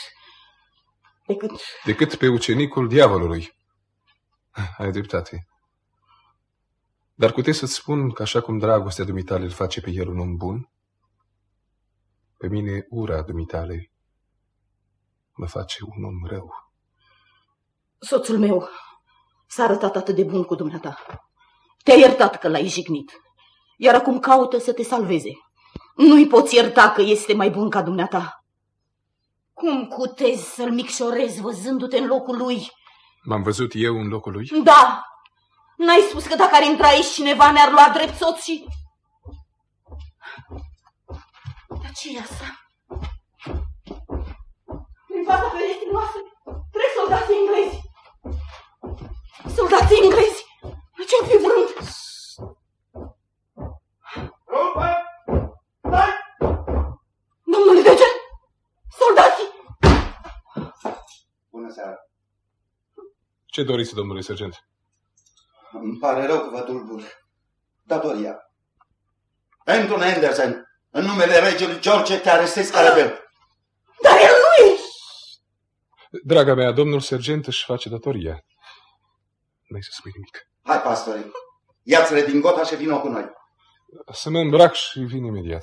C: decât
H: pe ucenicul diavolului. Ai dreptate. Dar puteți să-ți spun că așa cum dragostea dumitale îl face pe el un om bun, pe mine ura dumitale mă face un om rău.
C: Soțul meu s-a arătat atât de bun cu dumneata. Te-a iertat că l-ai jignit, iar acum caută să te salveze. Nu-i poți ierta că este mai bun ca dumneata. Cum cutezi să-l micșorezi văzându-te în locul lui?
H: M-am văzut eu în locul lui?
C: Da! N-ai spus că dacă ar intra aici cineva ne-ar lua drept soț și... Dar ce e asta? Prin fața fereștii noastre trec soldații englezi. Soldații englezi! Ce-mi fi vrând? Domnule Degen! Soldații!
J: Bună seara!
H: Ce doriți, domnule sergent?
J: Îmi pare rău că vă tulbur. Datoria. Anton Anderson, în numele regelui George, te arestezi ca rebel.
C: Dar el nu e!
H: Draga mea, domnul sergent își face datoria. N-ai să spui nimic.
J: Hai, pastore, ia-ți redingota și vină cu noi.
H: Să mă îmbrac și vin imediat.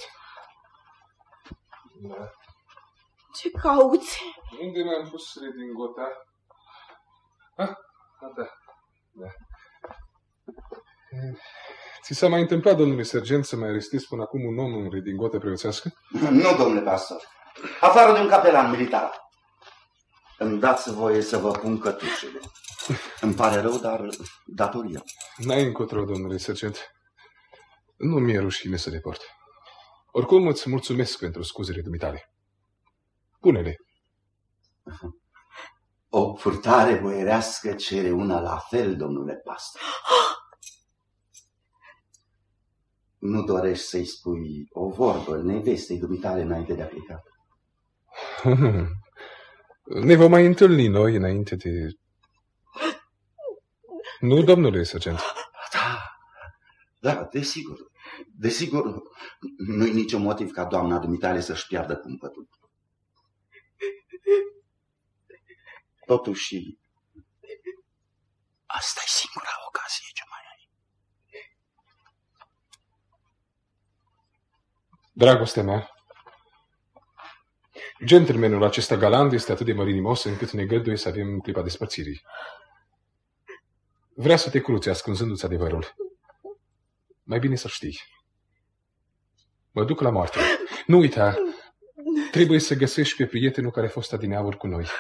C: Da. Ce cauți?
H: Unde mi-am pus redingota? Da. Ți s-a mai întâmplat, domnule sergent, să mai arestezi până acum un om în redingotă preoțească?
J: Nu, domnule pastor. Afară de un capelan militar. Îmi dați voie să vă pun cătușele. Îmi pare rău, dar datoria.
H: N-ai încotro, domnule sergent. Nu mi-e rușine să le port. Oricum îți mulțumesc pentru scuzele dumitale. Pune-le.
J: O furtare boierească cere una la fel, domnule pastor. Nu dorești să-i spui o vorbă nevestei dumitale înainte de a pleca?
H: Ne vom mai întâlni noi înainte de... Nu, domnule sergent?
J: Da, desigur. Desigur, nu-i niciun motiv ca doamna dumitale să-și piardă cumpătul. Totuși, Asta e singura ocazie ce mai ai.
H: Dragostea mea, gentlemanul acesta galant este atât de mărinimos încât ne găduie să avem clipa despărțirii. Vrea să te cruți ascunzându-ți adevărul. Mai bine să știi. Mă duc la moarte. Nu uita, trebuie să găsești pe prietenul care a fost adineauri cu noi.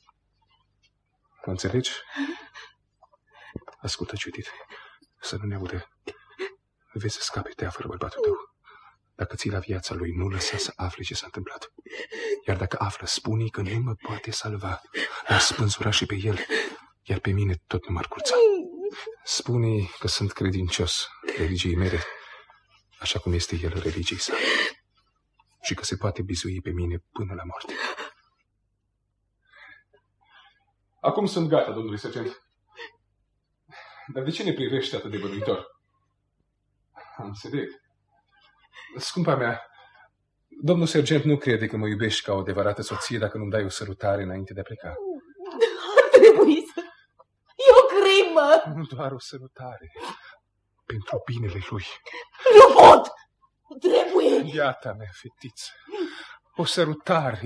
H: Mă înțelegi? Ascultă, Judith, să nu ne audă. Vezi să scape tea fără bărbatul tău. Dacă ții la viața lui, nu lăsa să afle ce s-a întâmplat. Iar dacă află, spune-i că nu mă poate salva. L-ar spânzura și pe el, iar pe mine tot nu m-ar curța. Spune-i că sunt credincios religiei mele, așa cum este el religiei sale, și că se poate bizui pe mine până la moarte. Acum sunt gata, domnule sergent. Dar de ce ne privește atât de bănuitor? Am înțeles. Scumpa mea, domnul sergent nu crede că mă iubești ca o adevărată soție dacă nu-mi dai o sărutare înainte de a pleca.
C: Ar trebui să... E o crimă!
H: Nu doar o sărutare. Pentru binele lui.
C: Nu pot! Trebuie!
H: Iată mea, fetiță. O sărutare.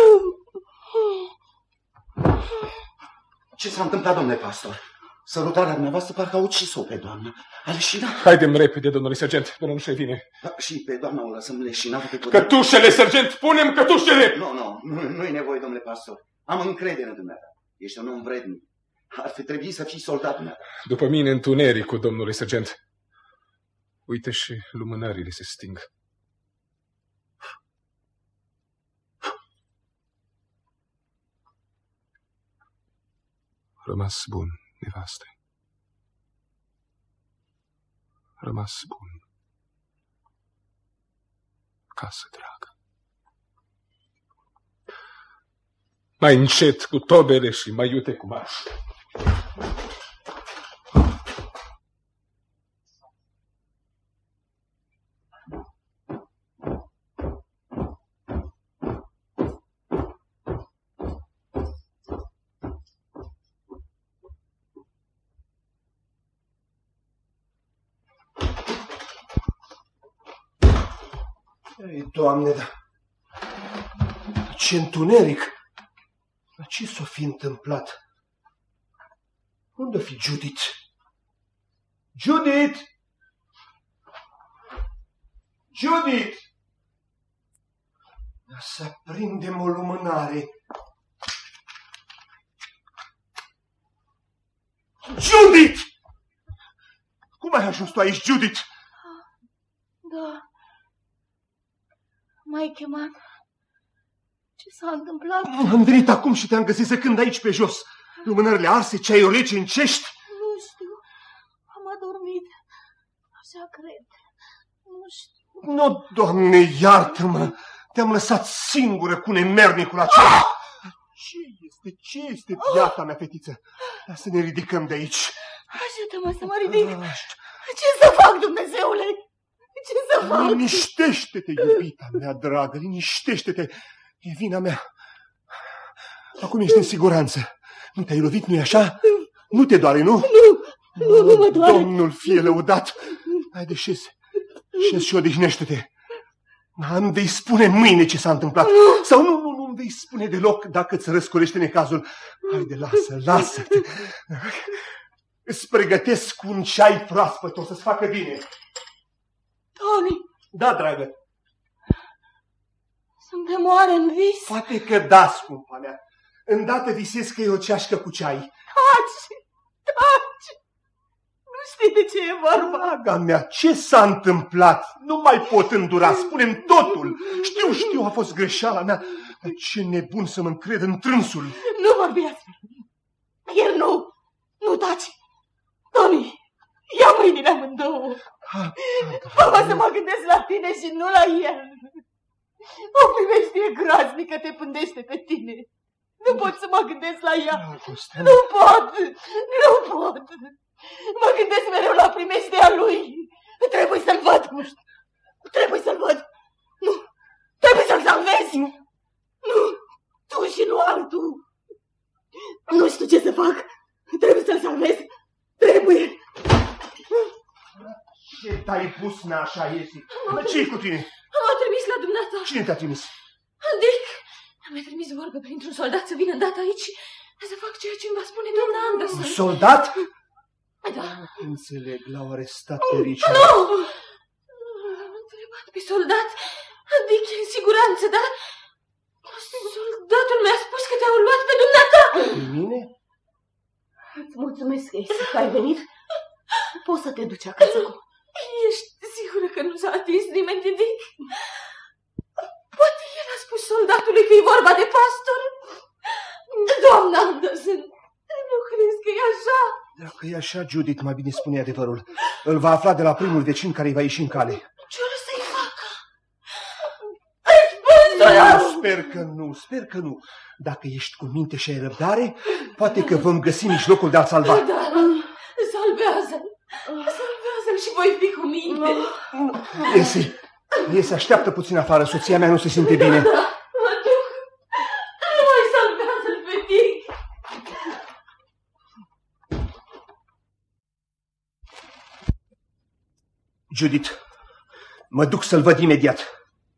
J: Ce s-a întâmplat, domnule pastor? Sărutarea dumneavoastră parcă a ucis-o pe doamnă. A leșinat.
H: Haidem repede, domnule sergent, până nu se vine.
J: Da, și pe doamna o lăsăm leșinată pe podea.
H: Cătușele, sergent! Punem cătușele!
J: Nu e nevoie, domnule pastor. Am încredere în dumneata. Ești un om vrednic. Ar fi trebuit să fii soldatul dumneata.
H: După mine întunericul, domnule sergent. Uite și lumânările se sting. Rămas bun, nevastă. Rămas bun. Casă dragă. Mai încet cu tobele și mai iute cu marș.
E: Ei, Doamne, ce întuneric! Dar ce s-o fi întâmplat? Unde-o fi Judith? Judith! Judith! Să prindem o lumânare. Judith! Cum ai ajuns tu aici, Judith?
F: Da. M-ai chemat? Ce s-a întâmplat?
E: Am venit acum și te-am găsit secând aici pe jos. Lumânările arse, ceaiul rece în cești.
F: Nu știu. Am adormit. Așa cred. Nu știu.
E: Nu, Doamne, iartă-mă. Te-am lăsat singură cu nemernicul acela. Ce este, viața mea, fetiță? Să ne ridicăm de aici.
F: Ajută-mă să mă ridic. Ce să fac, Dumnezeule? Ce să fac?
E: Liniștește-te, iubita mea dragă, liniștește-te. E vina mea. Acum ești în siguranță. Nu te-ai lovit, nu-i așa? Nu te doare, nu?
F: Nu mă doare.
E: Domnul fie lăudat. Haide, șezi și odihnește-te. Îmi vei spune mâine ce s-a întâmplat. Sau nu îmi vei spune deloc dacă îți răscolește necazul. Haide, lasă-te. Îți pregătesc un ceai proaspăt, o să-ți facă bine.
F: Tony!
E: Da, dragă.
F: Suntem oare în vis?
E: Poate că da, scumpa mea. Îndată visez că e o ceașcă cu ceai.
F: Taci! Nu știi de ce e vorba.
E: Draga mea, ce s-a întâmplat? Nu mai pot îndura, spune-mi totul. Știu, a fost greșeala mea. Dar ce nebun să mă încred în trânsul.
F: Nu vorbi astfel. El nu taci. Tony, ia mâinile amândouă. Mama să mă gândesc la tine și nu la el. O primește groaznică te pândește pe tine. Nu pot să mă gândesc la ea. Nu pot. Mă gândesc mereu la primeștea lui. Trebuie să-l văd. Nu, trebuie să-l salvezi. Nu, tu și nu altul. Nu știu ce să fac. Trebuie să-l salvez. trebuie.
E: Ce te-ai pus n-așa, Iesi? Ce-i cu tine?
F: M-a trimis la dumneata.
E: Cine te-a trimis?
F: Dick, mi-a trimis vorba printr-un soldat să vină îndată aici să fac ceea ce îmi va spune doamna Anderson.
E: Un soldat?
F: Da.
E: Înțeleg, l-au arestat pe Richard.
F: Nu! L-am întrebat pe soldat. Dick e în siguranță, dar soldatul mi-a spus că te-au luat pe dumneata.
E: Pe mine?
F: Îți mulțumesc, Esi, că ai venit. Poți să te duci acasă cu... Ești sigură că nu s-a atins nimeni de Dick? Poate el a spus soldatului că e vorba de pastor? Doamna Anderson, nu crezi că e așa?
E: Dacă e așa, Judith mai bine spune adevărul. Îl va afla de la primul vecin care îi va ieși în cale.
F: Ce o să-i facă? Îți spun,
E: Sper că nu. Dacă ești cu minte și ai răbdare, poate că vom găsi mijlocul de a-l salva.
F: Da, salvează-l. Salvează-l și voi fi cu minte.
E: Iese, așteaptă puțin afară, soția mea nu se simte bine.
F: Da, mă duc. Nu mai salvează-l pe Dick.
E: Judith, mă duc să-l văd imediat.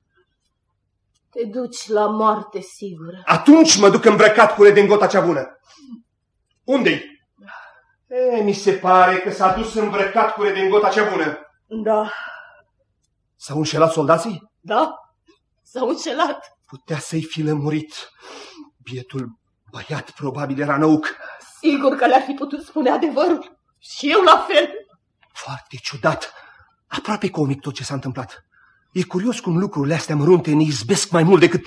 F: Te duci la moarte sigură.
E: Atunci mă duc îmbrăcat cu redingota cea bună. Unde-i? Mi se pare că s-a dus îmbrăcat cu redingota cea bună.
F: Da.
E: S-au înșelat soldații?
F: Da, s-au înșelat.
E: Putea să-i fi lămurit. Bietul băiat probabil era năuc.
F: Sigur că le-ar fi putut spune adevărul. Și eu la fel.
E: Foarte ciudat. Aproape comic tot ce s-a întâmplat. E curios cum lucrurile astea mărunte ne izbesc mai mult decât...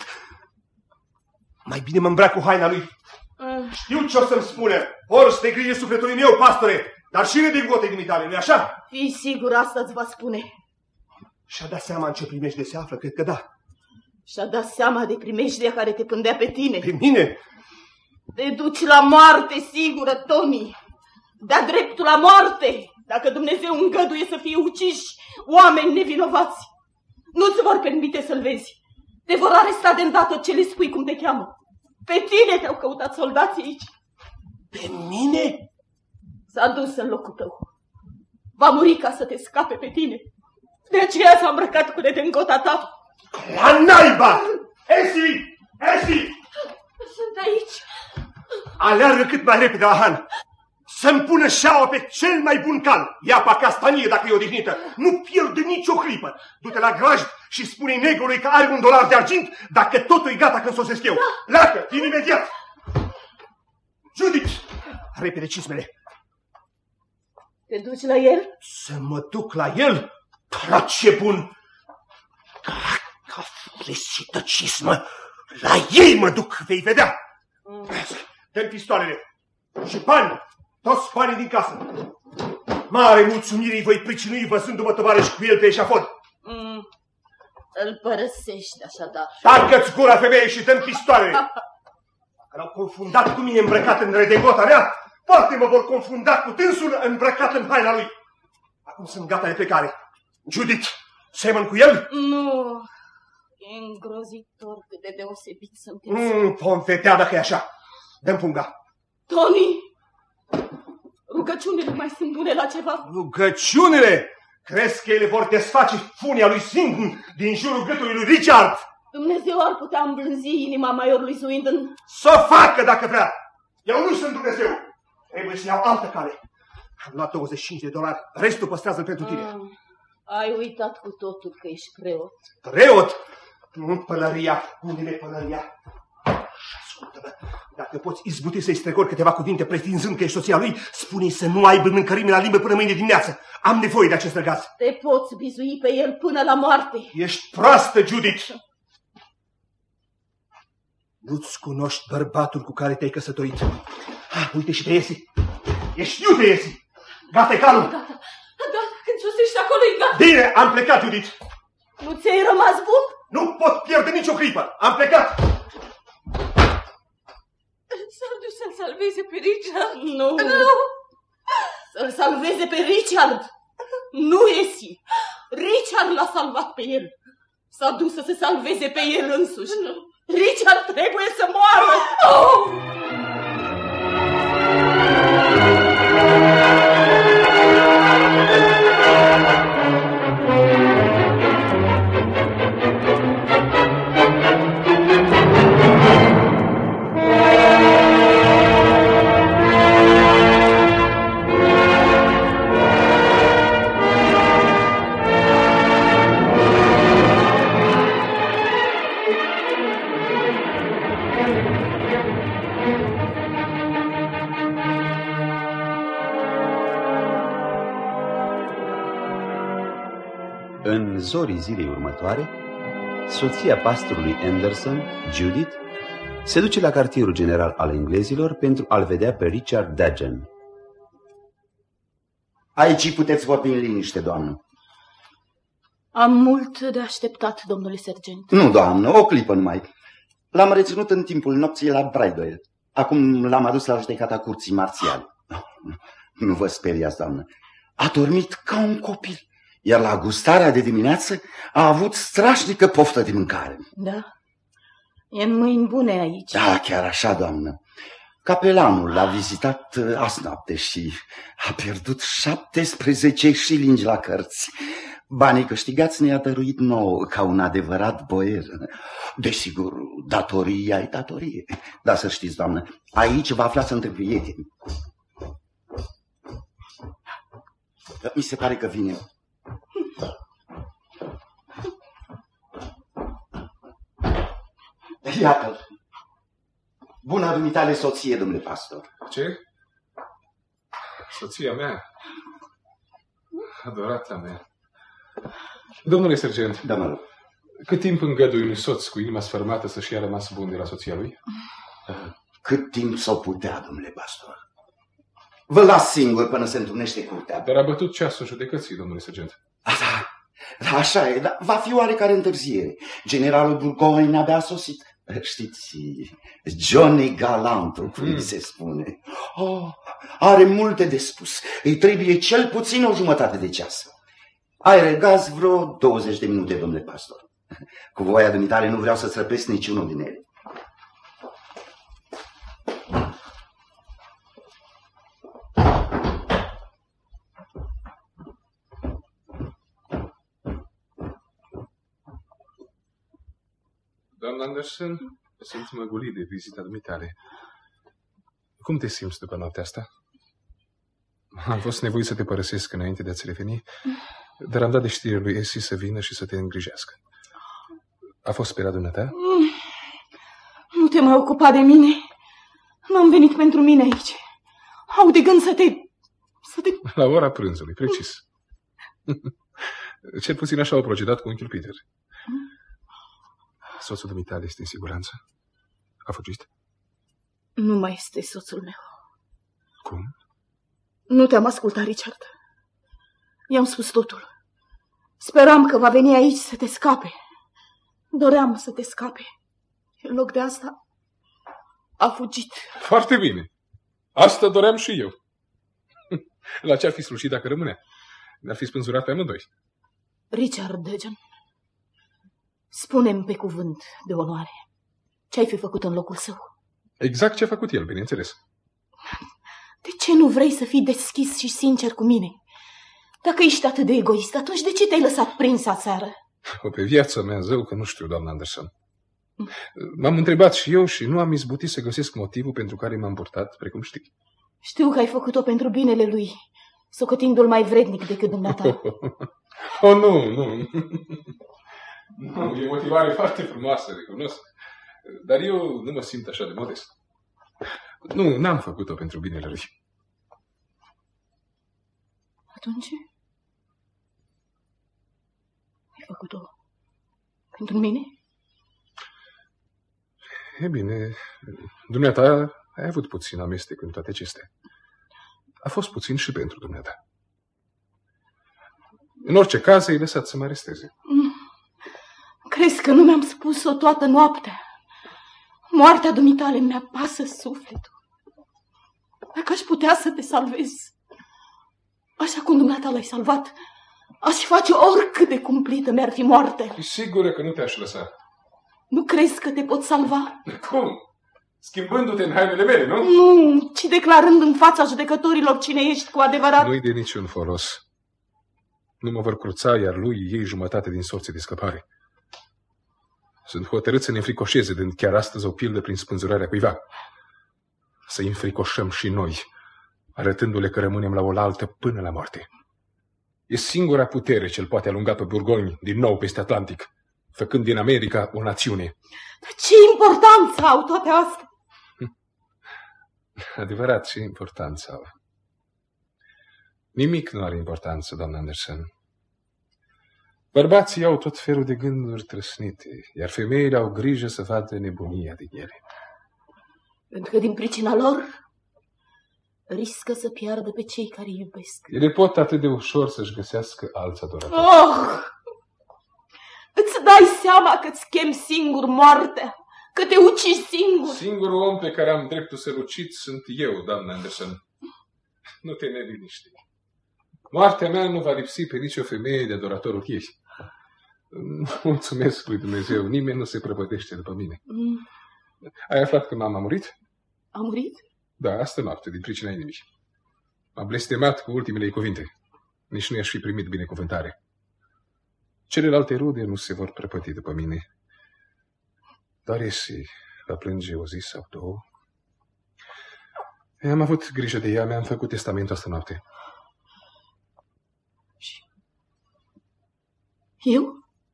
E: Mai bine mă îmbrac cu haina lui. Știu ce o să-mi spune. Horst, te grijă sufletului meu, pastore, dar și redingotei dimitale, nu-i așa?
F: Fii sigur, asta îți va spune.
E: Și-a dat seama în ce primejde se află? Cred că da.
F: Și-a dat seama de primejdea care te pândea pe tine.
E: Pe mine?
F: Te duci la moarte sigură, Tommy. De-a dreptul la moarte, dacă Dumnezeu îngăduie să fie uciși oameni nevinovați. Nu-ți vor permite să-l vezi. Te vor aresta de îndată ce le spui cum te cheamă. Pe tine te-au căutat soldații aici.
E: Pe mine?
F: S-a dus în locul tău. Va muri ca să te scape pe tine. De aceea s-a îmbrăcat cu redingota ta.
E: La naiba! Esi!
F: Sunt aici.
E: Aleargă cât mai repede la Han. Să-mi pună șaua pe cel mai bun cal. Ia-pa castanie dacă e odihnită. Nu pierde nicio clipă. Du-te la grajd și spune-i negrului că are $1 de argint dacă totul e gata când sosesc eu. Pleacă, vin imediat. Judith! Repede cismele.
F: Te duci la el?
E: Să mă duc la el? La ce bun! Ca flesită cismă! La ei mă duc, vei vedea! Dă-mi pistoalele și bani, toți banii din casă. Mare mulțumire îi voi pricinui văzându-mă tovarăși cu el pe eșafod.
F: Îl părăsești așadar.
E: Tacă-ți gura, femeie, și dă-mi pistoalele. Că l-au confundat cu mine îmbrăcat în redingota mea, poate mă vor confunda cu dânsul îmbrăcat în haina lui. Acum sunt gata de plecare. Judith, semăn cu el?
F: Nu, e îngrozitor cât de deosebit sunteți.
E: Vom vedea dacă e așa. Dă-mi punga.
F: Tony, rugăciunile mai sunt bune la ceva?
E: Rugăciunile? Crezi că ele vor desface funia lui Swindon din jurul gâtului lui Richard?
F: Dumnezeu ar putea îmblânzi inima maiorului Swindon.
E: Să o facă dacă vrea. Eu nu sunt Dumnezeu. Trebuie să iau altă cale. Am luat $25. Restul păstrează-l pentru tine.
F: Ai uitat cu totul că ești preot.
E: Preot? Nu pălăria. Unde-i pălăria? Ascultă-mă. Dacă poți izbuti să-i strecori câteva cuvinte pretinzând că ești soția lui, spune-i să nu aibă mâncărime la limbă până mâine dimineață. Am nevoie de acest răgaz.
F: Te poți bizui pe el până la moarte.
E: Ești proastă, Judith. Nu-ți cunoști bărbatul cu care te-ai căsătorit. Uite și pe Esi. Ești iute, Esi. Gata-i calul.
F: Gata. Când sosești acolo, e gata.
E: Bine, am plecat, Judith.
F: Nu ți-ai rămas bun?
E: Nu pot pierde nicio clipă. Am plecat.
F: S-a dus să-l salveze pe Richard. Nu. Să-l salveze pe Richard. Nu, Esi. Richard l-a salvat pe el. S-a dus să se salveze pe el însuși. Richard trebuie să moară.
A: În zorii zilei următoare, soția pastorului Anderson, Judith, se duce la cartierul general al englezilor pentru a-l vedea pe Richard Dagen.
J: Aici puteți vorbi în liniște, doamnă.
C: Am mult de așteptat, domnule sergent.
J: Nu, doamnă, o clipă numai. L-am reținut în timpul nopții la Bridewell. Acum l-am adus la judecata curții marțiale. Nu vă speriați, doamnă. A dormit ca un copil, iar la gustarea de dimineață a avut strașnică poftă de mâncare.
C: Da? E în mâini bune aici.
J: Da, chiar așa, doamnă. Capelanul l-a vizitat azi noapte și a pierdut 17 șilingi la cărți. Banii câștigați ne-a dăruit nouă ca un adevărat boier. Desigur, datoria e datorie. Dar să știți, doamnă, aici vă aflați între prieteni. Mi se pare că vine. Iată-l. Bună dumitale soție, domnule pastor.
H: Ce? Soția mea? Adorata mea. Domnule sergent,
J: Domnule,
H: cât timp îngădui unui soț cu inima sfărmată să-și ia rămas bun de la soția lui?
J: cât timp s-o putea, domnule pastor. Vă las singur până se întrunește curtea.
H: Dar a bătut ceasul judecății, domnule sergent.
J: Da, așa e, dar va fi oarecare întârziere. Generalul Burgoyne abia a sosit. Știți, Johnny Galantul, cum se spune. Oh, are multe de spus. Îi trebuie cel puțin o jumătate de ceas. Ai răgaz vreo 20 de minute, domnule pastor. Cu voia dumitale nu vreau să-ți răpesc niciunul din ele.
H: Doamna Anderson, sunt măgulit de vizita dumitale. Cum te simți după noaptea asta? Am fost nevoit să te părăsesc înainte de a-ți reveni, dar am dat de știre lui Essie să vină și să te îngrijească. A fost speriat dumneata?
F: Nu te mai ocupa de mine. Nu am venit pentru mine aici. Au de gând să te...
H: La ora prânzului, precis. Cel puțin așa au procedat cu unchiul Peter. Soțul dumitale este în siguranță? A fugit?
F: Nu mai este soțul meu.
H: Cum?
F: Nu te-am ascultat, Richard. I-am spus totul. Speram că va veni aici să te scape. Doream să te scape. În loc de asta, a fugit.
H: Foarte bine. Asta doream și eu. La ce ar fi slușit dacă rămânea? Ne-ar fi spânzurat pe amândoi.
F: Richard Dagen, spune-mi pe cuvânt de onoare, ce ai fi făcut în locul său?
H: Exact ce a făcut el, bineînțeles.
F: De ce nu vrei să fii deschis și sincer cu mine? Dacă ești atât de egoist, atunci de ce te-ai lăsat prins aseară?
H: Pe viața mea, zău că nu știu, doamna Anderson. M-am întrebat și eu și nu am izbutit să găsesc motivul pentru care m-am purtat, precum știi.
F: Știu că ai făcut-o pentru binele lui, socotindu-l mai vrednic decât dumneata.
H: Oh, nu. Nu, e o motivare foarte frumoasă, recunosc. Dar eu nu mă simt așa de modest. Nu, n-am făcut-o pentru binele lui.
F: Atunci? Ai făcut-o pentru mine?
H: E bine, dumneata ai avut puțin amestec în toate acestea. A fost puțin și pentru dumneata. În orice caz, ai lăsat să mă aresteze.
F: Crezi că nu mi-am spus-o toată noaptea? Moartea dumitale mi-a pasă sufletul. Dacă aș putea să te salvez, așa cum dumneata l-ai salvat, aș face oricât de cumplită mi-ar fi moartea.
H: E sigură că nu te-aș lăsa.
F: Nu crezi că te pot salva?
H: Cum? Schimbându-te în hainele mele, nu?
F: Nu, ci declarând în fața judecătorilor cine ești cu adevărat.
H: Nu-i de niciun folos. Nu mă vor cruța, iar lui ei jumătate din sorții de scăpare. Sunt hotărât să ne înfricoșeze, dând chiar astăzi o pildă prin spânzurarea cuiva. Să-i înfricoșăm și noi, arătându-le că rămânem la oaltă până la moarte. E singura putere ce-l poate alunga pe Burgoyne din nou peste Atlantic, făcând din America o națiune.
F: Dar ce importanță au toate astea?
H: Adevărat, ce importanță au. Nimic nu are importanță, doamna Anderson. Bărbații au tot felul de gânduri trăsnite, iar femeile au grijă să vadă nebunia din ele.
F: Pentru că din pricina lor riscă să piardă pe cei care îi iubesc.
H: Ele pot atât de ușor să-și găsească alți adoratori.
F: Oh! Îți dai seama că îți chem singur moartea, că te ucizi singur.
H: Singurul om pe care am dreptul să-l ucid sunt eu, doamna Anderson. Nu te neliniști. Moartea mea nu va lipsi pe nicio femeie de adoratorul ei. Mulțumesc lui Dumnezeu, nimeni nu se prăpădește după mine. Ai aflat că mama a murit?
F: A murit?
H: Da, astă noapte, din pricina inimii. M-a blestemat cu ultimele cuvinte. Nici nu i-aș fi primit binecuvântare. Celelalte rude nu se vor prăpăti după mine. Doar Esi va plânge o zi sau două. Am avut grijă de ea, mi-am făcut testamentul astă noapte.
F: Eu?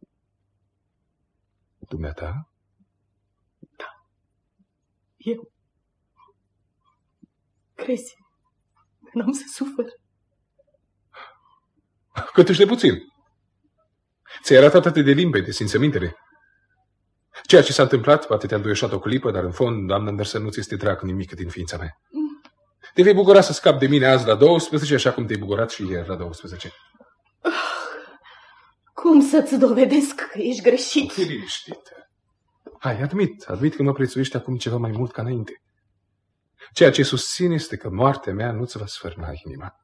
H: Dumneata?
F: Da. Eu. Crezi că n-am să sufăr?
H: Cât de puțin. Ți-ai arătat atât de limpede simțămintele. Ceea ce s-a întâmplat, poate te-a înduioșat o clipă, dar în fond, doamna Anderson, nu ți este drag nimic din ființa mea. Te vei bucura să scapi de mine azi la 12, așa cum te-ai bucurat și ieri la 12.
F: Cum să-ți dovedesc că ești greșit?
H: Fii liniștită. Hai, admit că mă prețuiești acum ceva mai mult ca înainte. Ceea ce susțin este că moartea mea nu-ți va sfârna inima.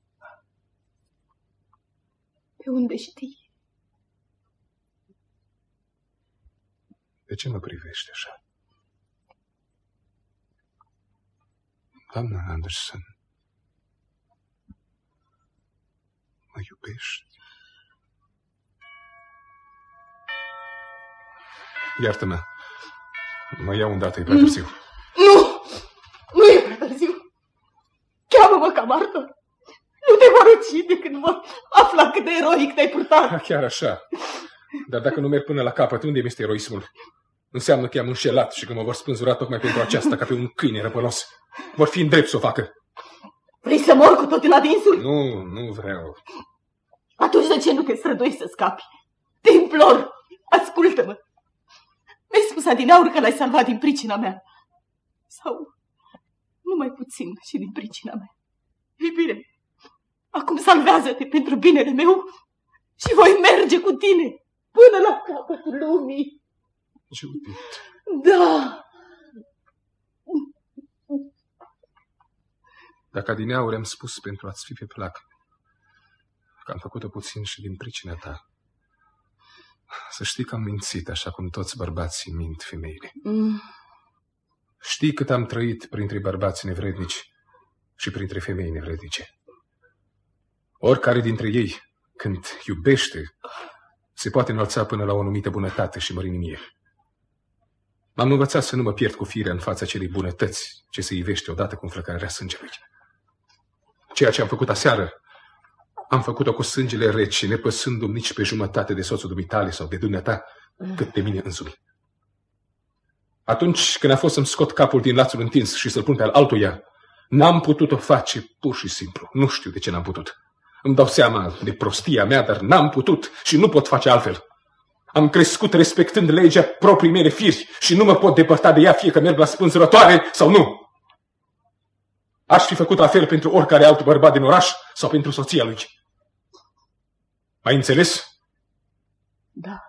F: Pe unde știi?
H: De ce mă privești așa? Doamna Anderson, mă iubești? Iartă-mă, mă iau îndată, e prea târziu.
F: Nu e prea târziu. Cheamă-mă ca martor. Nu te vor ucide când vor afla cât de eroic te-ai purtat.
H: Chiar așa. Dar dacă nu merg până la capăt, unde este eroismul? Înseamnă că i-am înșelat și că mă vor spânzura tocmai pentru aceasta, ca pe un câine răpănos. Vor fi îndrept să o facă.
F: Vrei să mor cu tot în adinsul?
H: Nu vreau.
F: Atunci de ce nu te străduiești să scapi? Te implor, ascultă-mă. Mi-ai spus adineauri că l-ai salvat din pricina mea. Sau numai puțin și din pricina mea. Ei bine, acum salvează-te pentru binele meu și voi merge cu tine până la capătul lumii.
H: Judith.
F: Da.
H: Dacă adineauri am spus pentru a-ți fi pe plac, că am făcut-o puțin și din pricina ta, să știi că am mințit așa cum toți bărbații mint femeile. Știi cât am trăit printre bărbați nevrednici și printre femei nevrednice. Oricare dintre ei, când iubește, se poate înălța până la o anumită bunătate și mărinimie. M-am învățat să nu mă pierd cu firea în fața acelei bunătăți ce se ivește odată cu înflăcărarea sângelui. Ceea ce am făcut aseară, am făcut-o cu sângele rece, nepăsându-mi nici pe jumătate de soțul dumitale sau de dumneata, cât de mine însumi. Atunci când a fost să-mi scot capul din lațul întins și să-l pun pe al altuia, n-am putut-o face pur și simplu. Nu știu de ce n-am putut. Îmi dau seama de prostia mea, dar n-am putut și nu pot face altfel. Am crescut respectând legea proprii mele firi și nu mă pot depărta de ea, fie că merg la spânzurătoare sau nu. Aș fi făcut la fel pentru oricare alt bărbat din oraș sau pentru soția lui. Ai înțeles?
F: Da.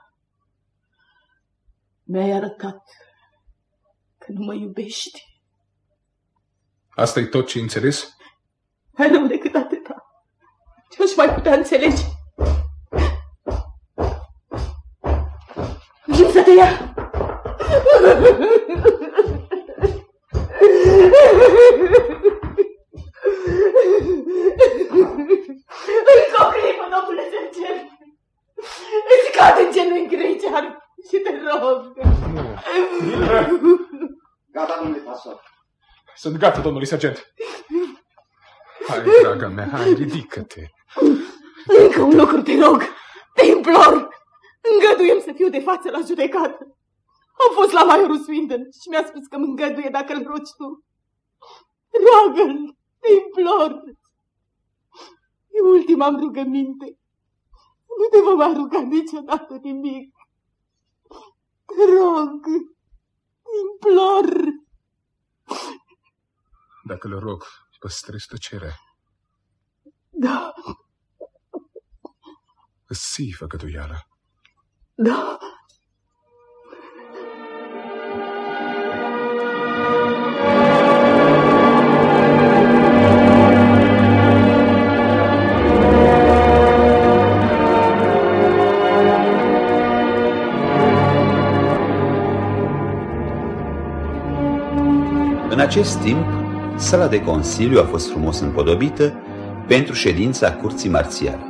F: Mi-ai arătat că nu mă iubești.
H: Asta e tot ce înțeles?
F: Mai rău decât atâta. Ce-aș mai putea înțelege? Vin să te ia! Încă o clipă, domnule Sergent! Îți cad în genunchi grecean și te rog!
J: Gata, domnule pastor.
H: Sunt gata, domnului sergent. Hai, draga mea, hai, ridică-te.
F: Încă un lucru, te rog, te implor. Îngăduiem să fiu de față la judecată. Am fost la Maiorul Swindon și mi-a spus că mă îngăduie dacă îl rogi tu. Roagă-l, te implor. E ultima-mi rugăminte. Nu te vom arunca niciodată nimic. Te rog, implor.
H: Dacă le rog, păstrez tăcerea.
F: Da.
H: Îți ții făgăduiala.
F: Da.
A: În acest timp, sala de consiliu a fost frumos împodobită pentru ședința curții marțiale.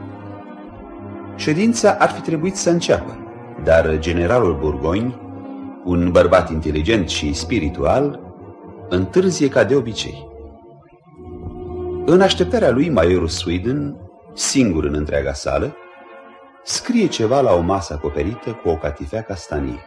A: Ședința ar fi trebuit să înceapă, dar generalul Burgoyne, un bărbat inteligent și spiritual, întârzie ca de obicei. În așteptarea lui, majorul Sweden, singur în întreaga sală, scrie ceva la o masă acoperită cu o catifea castanie.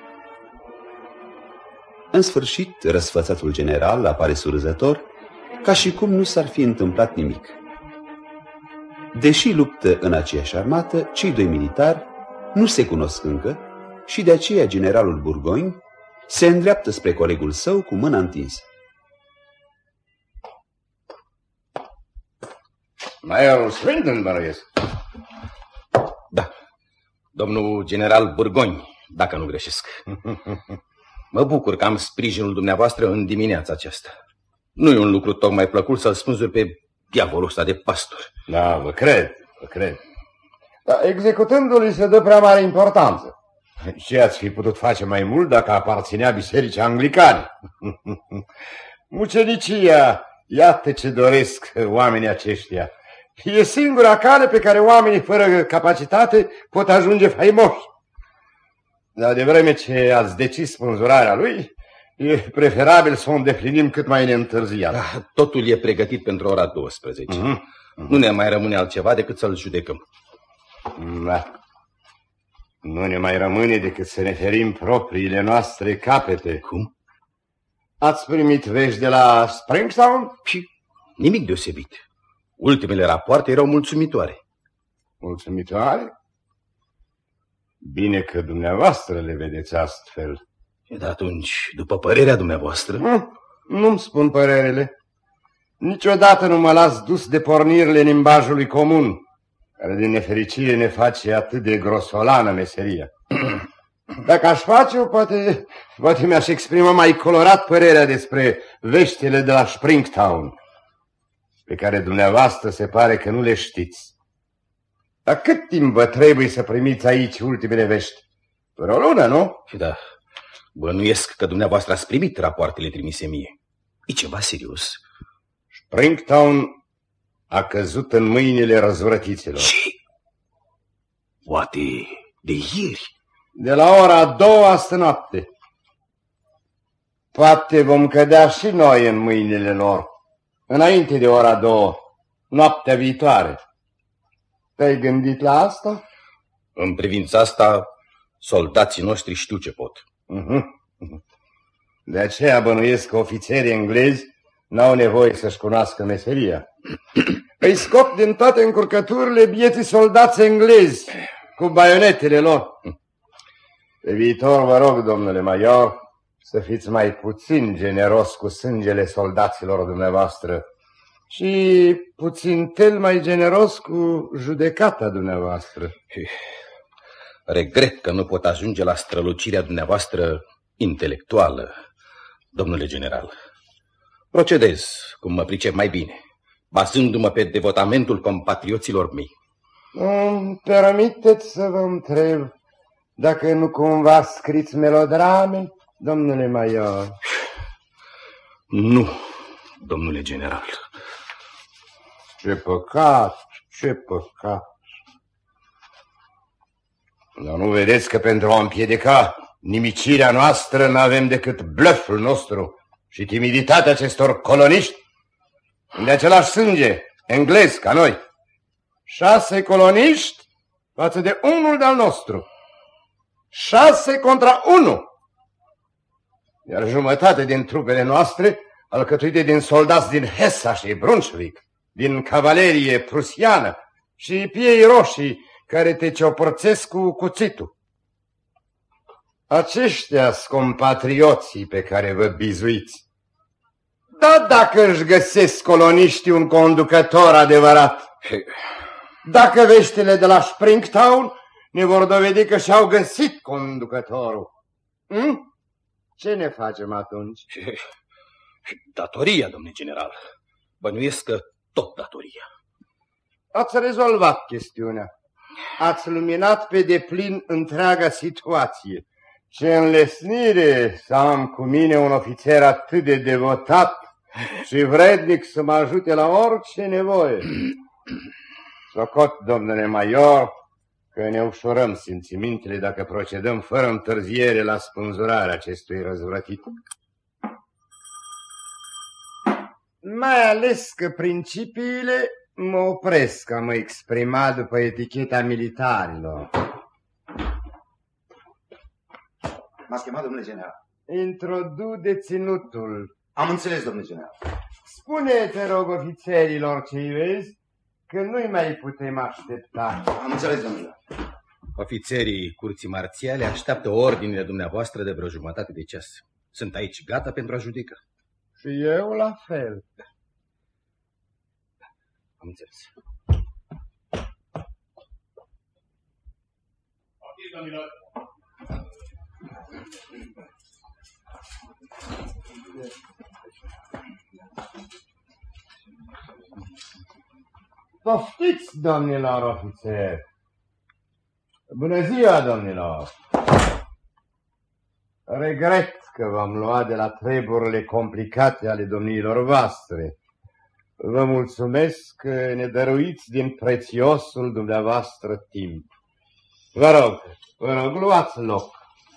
A: În sfârșit, răsfățatul general apare surzător, ca și cum nu s-ar fi întâmplat nimic. Deși luptă în aceeași armată, cei doi militari nu se cunosc încă și de aceea generalul Burgoyne se îndreaptă spre colegul său cu mâna întinsă.
K: Majorul Sweden, bănuiesc.
L: Da, domnul general Burgoyne, dacă nu greșesc. Mă bucur că am sprijinul dumneavoastră în dimineața aceasta. Nu e un lucru tocmai plăcut să-l spânzuri pe diavolul ăsta de pastor.
K: Da, vă cred. Dar executându-l se dă prea mare importanță. Ce ați fi putut face mai mult dacă aparținea bisericii anglicane? Mucenicia, iată ce doresc oamenii aceștia. E singura cale pe care oamenii fără capacitate pot ajunge faimoși. Dar de vreme ce ați decis spânzurarea lui, e preferabil să o îndeplinim cât mai neîntârziat.
L: Da, totul e pregătit pentru ora 12. Nu ne mai rămâne altceva decât să-l judecăm.
K: Da. Nu ne mai rămâne decât să ne ferim propriile noastre capete.
L: Cum?
K: Ați primit vești de la Springtown?
L: Nimic deosebit. Ultimele rapoarte erau mulțumitoare.
K: Mulțumitoare? Bine că dumneavoastră le vedeți astfel.
L: Dar atunci, după părerea dumneavoastră...
K: Nu-mi spun părerele. Niciodată nu mă las dus de pornirile limbajului comun, care din nefericire ne face atât de grosolană meseria. Dacă aș face-o, poate mi-aș exprima mai colorat părerea despre veștile de la Springtown, pe care dumneavoastră se pare că nu le știți. Dar cât timp vă trebuie să primiți aici ultimele vești? Vreo lună, nu?
L: Da, bănuiesc că dumneavoastră ați primit rapoartele trimise mie. E ceva serios?
K: Springtown a căzut în mâinile răzvrătiților.
L: Ce? Poate de ieri?
K: De la ora 2 astă noapte. Poate vom cădea și noi în mâinile lor, înainte de ora 2, noaptea viitoare. Te-ai gândit la asta?
L: În privința asta, soldații noștri știu ce pot.
K: De aceea bănuiesc că ofițerii englezi n-au nevoie să-și cunoască meseria. Îi scop din toate încurcăturile bieții soldați englezi cu baionetele lor. Pe viitor vă rog, domnule major, să fiți mai puțin generos cu sângele soldaților dumneavoastră și puțin mai generos cu judecata dumneavoastră.
L: Regret că nu pot ajunge la strălucirea dumneavoastră intelectuală, domnule general. Procedez cum mă pricep mai bine, bazându-mă pe devotamentul compatrioților mei.
K: Îmi permiteți să vă întreb dacă nu cumva scriți melodrame, domnule major?
L: Nu, domnule general.
K: Ce păcat, ce păcat. Dar nu vedeți că pentru a împiedica nimicirea noastră n-avem decât blăful nostru și timiditatea acestor coloniști? De același sânge, englez ca noi. 6 coloniști față de unul de-al nostru. 6 contra 1. Iar jumătate din trupele noastre, alcătuite din soldați din Hessa și Brunswick, din cavalerie prusiană și piei roșii care te ciopărțesc cu cuțitul. Aceștia-s compatrioții pe care vă bizuiți. Dar dacă își găsesc coloniștii un conducător adevărat, dacă veștile de la Springtown ne vor dovedi că și-au găsit conducătorul, ce ne facem atunci?
L: Datoria, domnule general. Bănuiesc că tot datoria.
K: Ați rezolvat chestiunea. Ați luminat pe deplin întreaga situație. Ce înlesnire să am cu mine un ofițer atât de devotat și vrednic să mă ajute la orice nevoie. Socot, domnule major, că ne ușurăm simțimintele dacă procedăm fără întârziere la spânzurarea acestui răzvrătit. Mai ales că principiile mă opresc a mă exprima după eticheta militarilor.
J: M-ați chemat, domnule general?
K: Introdu deținutul.
J: Am înțeles, domnule general.
K: Spune, te rog, ofițerilor ce-i vezi, că nu-i mai putem aștepta.
J: Am înțeles, domnule.
L: Ofițerii curții marțiale așteaptă ordinele dumneavoastră de vreo jumătate de ceas. Sunt aici gata pentru a judeca.
K: Și eu la fel.
L: Am înțeles.
K: Poftiți, domnilor ofițeri! Bună ziua, domnilor! Regret că v-am luat de la treburile complicate ale domnilor voastre. Vă mulțumesc că ne dăruiți din prețiosul dumneavoastră timp. Vă rog, luați loc.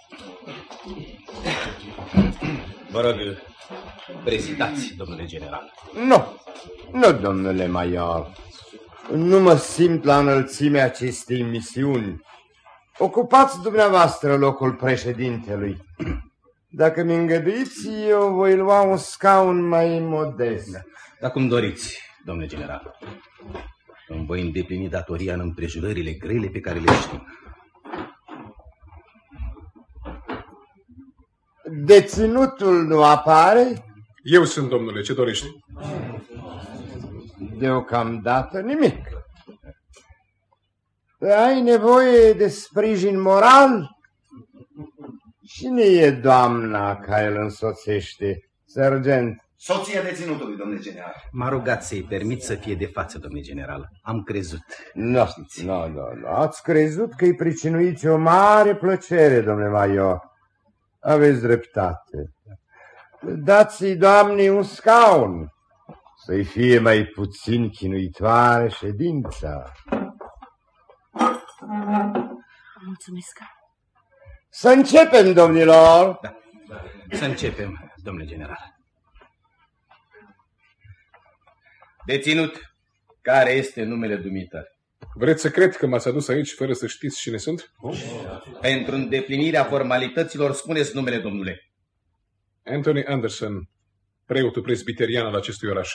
L: Vă rog, prezidați, domnule general.
K: Nu, domnule major. Nu mă simt la înălțimea acestei misiuni. Ocupați dumneavoastră locul președintelui. Dacă mi îngăduiți, eu voi lua un scaun mai modest.
L: Dacă îmi doriți, domnule general. Îmi voi îndeplini datoria în împrejurările grele pe care le știm.
K: Deținutul nu apare?
H: Eu sunt, domnule, ce dorești?
K: Deocamdată nimic. Ai nevoie de sprijin moral? Cine e doamna care îl însoțește, sergent?
J: Soția deținutului, domnule general.
L: M-a rugat să-i permit să fie de față, domnule general. Am crezut.
K: Nu. Ați crezut că îi pricinuiți o mare plăcere, domnule major. Aveți dreptate. Dați-i doamnei un scaun, să-i fie mai puțin chinuitoare ședința.
C: Mulțumesc.
K: Să începem, domnilor.
L: Da, să începem, domnule general. Deținut, care este numele dumitale?
H: Vreți să cred că m-ați adus aici fără să știți cine sunt?
L: Pentru îndeplinirea formalităților, spuneți numele, domnule.
H: Anthony Anderson, preotul presbiterian al acestui oraș.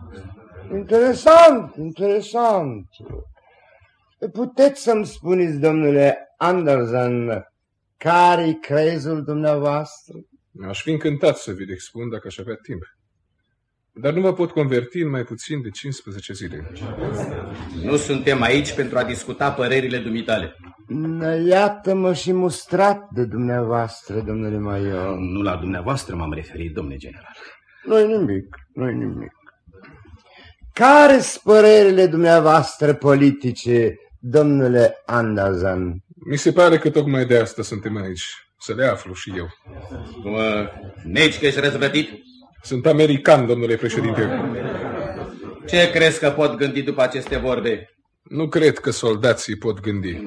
K: Interesant. Puteți să-mi spuneți, domnule Anderson, care-i crezul dumneavoastră?
H: Aș fi încântat să vi-l expun dacă aș avea timp. Dar nu mă pot converti în mai puțin de 15 zile.
L: Nu suntem aici pentru a discuta părerile dumitale.
K: Iată-mă și mustrat de dumneavoastră, domnule major.
L: Nu la dumneavoastră m-am referit, domnule general.
K: Nu-i nimic. Care-s părerile dumneavoastră politice, domnule Anderson?
H: Mi se pare că tocmai de asta suntem aici, să le aflu și eu.
L: Negi că ești răzvrătit?
H: Sunt american, domnule președinte.
L: Ce crezi că pot gândi după aceste vorbe?
H: Nu cred că soldații pot gândi.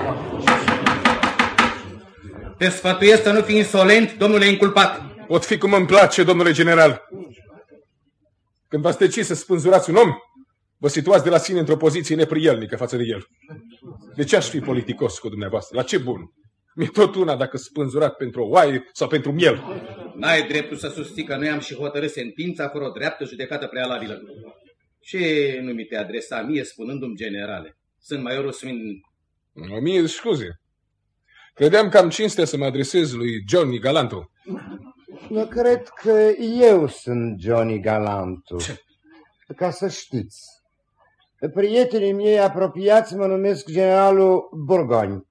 L: Te sfătuiesc să nu fii insolent, domnule inculpat.
H: Pot fi cum îmi place, domnule general. Când v-ați decis să spânzurați un om, vă situați de la sine într-o poziție neprielnică față de el. De ce aș fi politicos cu dumneavoastră? La ce bun? Mi-e tot una dacă spânzurat pentru o oaie sau pentru miel.
L: N-ai dreptul să susții că noi am și hotărât sentința fără o dreaptă judecată prealabilă. Ce nu mi te adresa mie spunându-mi generale? Sunt maiorul Swin
H: 1000 de scuze. Credeam că am cinstea să mă adresez lui Johnny Galanto.
K: Eu cred că eu sunt Johnny Galanto. Ca să știți. Prietenii mei apropiați mă numesc generalul Burgogne.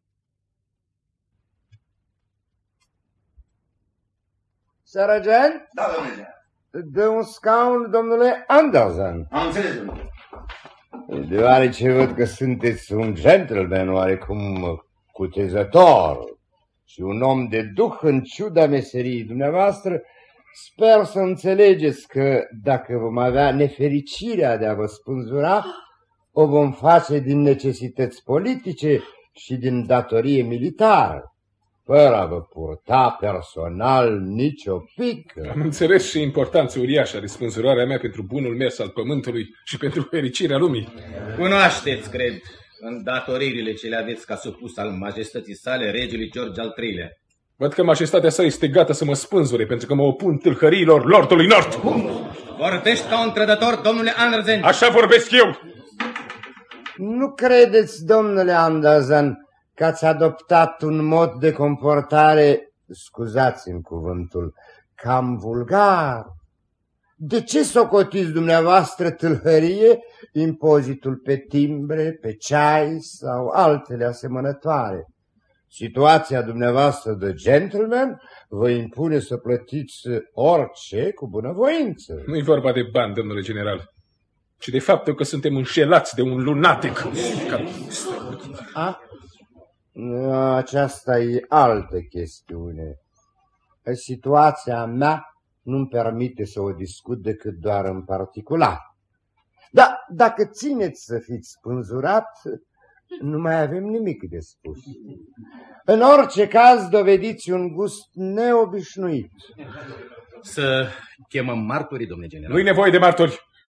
K: Sergent?
J: Da, domnule.
K: Dă un scaun, domnule Anderson.
J: Am înțeles, domnule.
K: Deoarece văd că sunteți un gentleman oarecum cutezător și un om de duh în ciuda meseriei dumneavoastră, sper să înțelegeți că dacă vom avea nefericirea de a vă spânzura, o vom face din necesități politice și din datorie militară, fără a vă purta personal nicio pică.
H: Am înțeles și importanța uriașă de spânzurarea mea pentru bunul mers al pământului și pentru fericirea lumii.
L: Cunoașteți, cred, îndatoririle ce le aveți ca supus al majestății sale, regelui George al III-lea.
H: Văd că majestatea sa este gata să mă spânzure pentru că mă opun tâlhăriilor Lordului Nord.
L: Vorbești ca un trădător, domnule Anderson.
H: Așa vorbesc eu.
K: Nu credeți, domnule Anderson, că ați adoptat un mod de comportare, scuzați-mi cuvântul, cam vulgar? De ce socotiți dumneavoastră tâlhărie impozitul pe timbre, pe ceai sau altele asemănătoare? Situația dumneavoastră de gentleman vă impune să plătiți orice cu bunăvoință.
H: Nu-i vorba de bani, domnule general, ci de faptul că suntem înșelați de un lunatic.
K: Aceasta e altă chestiune. Situația mea nu-mi permite să o discut decât doar în particular. Dar dacă țineți să fiți spânzurat, nu mai avem nimic de spus. În orice caz, dovediți un gust neobișnuit.
L: Să chemăm martorii, domnule general?
H: Nu-i nevoie de martori.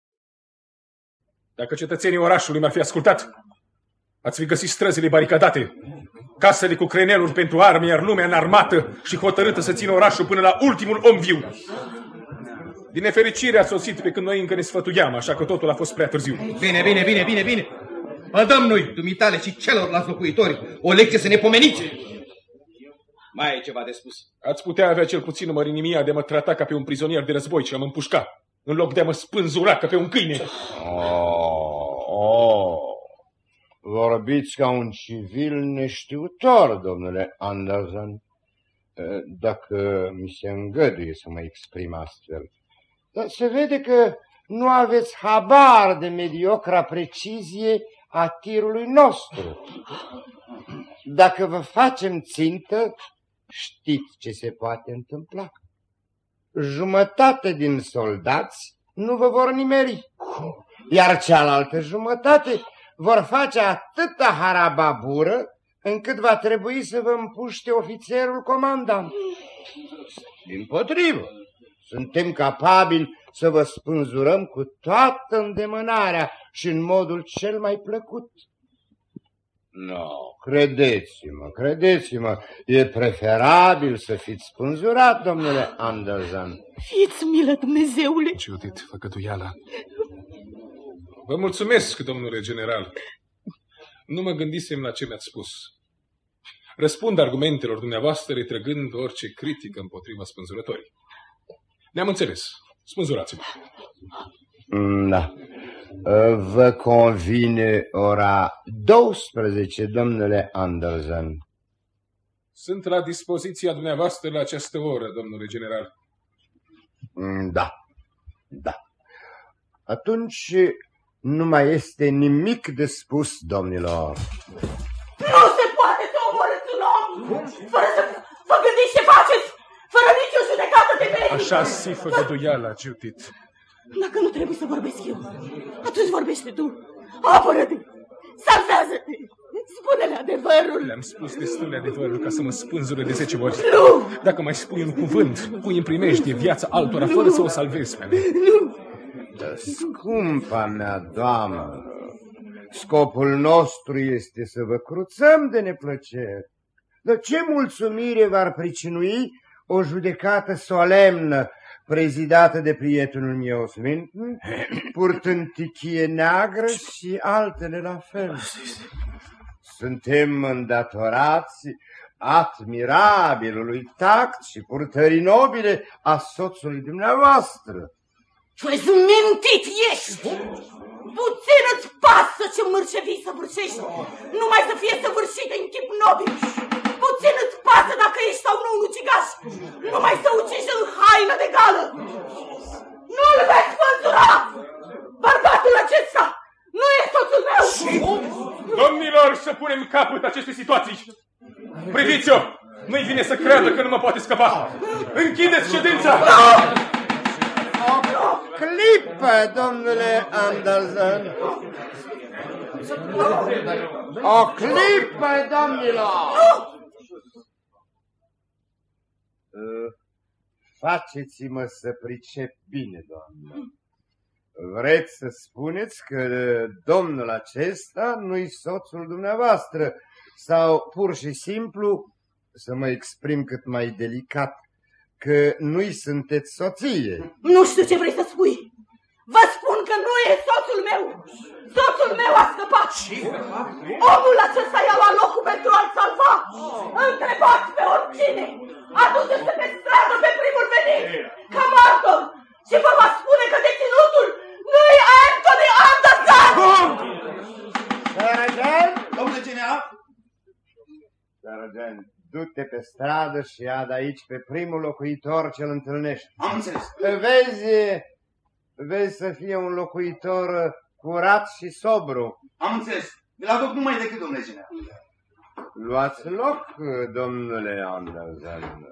H: Dacă cetățenii orașului m-ar fi ascultat, ați fi găsit străzile baricadate, casele cu creneluri pentru arme, iar lumea înarmată și hotărâtă să țină orașul până la ultimul om viu. Din nefericire a sosit pe când noi încă ne sfătuiam, așa că totul a fost prea târziu.
L: Bine. Vă dăm noi, dumitale și celorlalți locuitori, o lecție să ne pomeniți. Mai e ceva de spus?
H: Ați putea avea cel puțin mărinimia de a mă trata ca pe un prizonier de război și a mă împușca, în loc de a mă spânzura ca pe un câine.
K: Vorbiți ca un civil neștiutor, domnule Anderson, dacă mi se îngăduie să mă exprim astfel. Dar se vede că nu aveți habar de mediocra precizie a tirului nostru. Dacă vă facem țintă, știți ce se poate întâmpla. Jumătate din soldați nu vă vor nimeri, iar cealaltă jumătate vor face atâta harababură încât va trebui să vă împuște ofițerul comandant. Dimpotrivă, suntem capabili să vă spânzurăm cu toată îndemânarea și în modul cel mai plăcut. Credeți-mă, e preferabil să fiți spânzurat, domnule Anderson.
F: Fiți milă, Dumnezeule!
H: Judith, făgăduiala. Vă mulțumesc, domnule general. Nu mă gândisem la ce mi-ați spus. Răspund argumentelor dumneavoastră retrăgând orice critică împotriva spânzurătorii. Ne-am înțeles. Spânzurați-mă.
K: Da. Vă convine ora 12, domnule Anderson?
H: Sunt la dispoziția dumneavoastră la această oră, domnule general.
K: Da. Atunci nu mai este nimic de spus, domnilor.
F: Nu se poate să omorâți un om fără să vă gândiți ce faceți, fără nicio judecată de merită.
H: Așa-si făgăduiala, Judith.
F: Dacă nu trebuie să vorbesc eu, atunci vorbește tu. Apără-te! Salvează-te! Spune-le adevărul!
H: Le-am spus destule adevărul ca să mă spânzure de 10 ori.
F: Nu!
H: Dacă mai spui un cuvânt, pui în primejdie viața altora fără să o salvezi pe mea.
F: Nu!
K: Scumpa mea doamnă, scopul nostru este să vă cruțăm de neplăcere. Dar ce mulțumire v-ar pricinui o judecată solemnă prezidată de prietenul meu sfânt, purtând tichie neagră și altele la fel. suntem îndatorați admirabilului tact și purtării nobile a soțului dumneavoastră.
F: Tu ești mintit, ești! Puțin îți pasă ce mărcevii săvârșești, numai să fie săvârșite în chip nobil. Puțin îți pasă dacă ești sau nu un ucigaș, numai să uciși în haină de gală. Nu-l veți spânzura! Bărbatul acesta nu e soțul meu!
H: Domnilor, să punem capăt acestei situații! Priviți-o! Nu-i vine să creadă că nu mă poate scăpa! Închideți ședința!
K: O clipă, domnule Anderson! O clipă, domnilor! Faceți-mă să pricep bine, doamnă. Vreți să spuneți că domnul acesta nu-i soțul dumneavoastră sau pur și simplu, să mă exprim cât mai delicat, că nu-i sunteți soție?
F: Nu știu ce vrei să spui. Vă spun că nu e soțul meu. Soțul meu a scăpat. Omul acesta i-a luat locul pentru a-l salva. Întrebați pe oricine. Aduceți-se pe stradă pe primul venit, ca martor, și vă va spune că deținutul nu-i Anthony Anderson!
K: Sergent!
J: Domnule general!
K: Sergent, du-te pe stradă și ia de aici pe primul locuitor ce-l întâlnești.
J: Am înțeles.
K: Vezi să fie un locuitor curat și sobru.
J: Am înțeles. Mi-l aduc numai decât, domnule general.
K: Luați loc, domnule Anderson.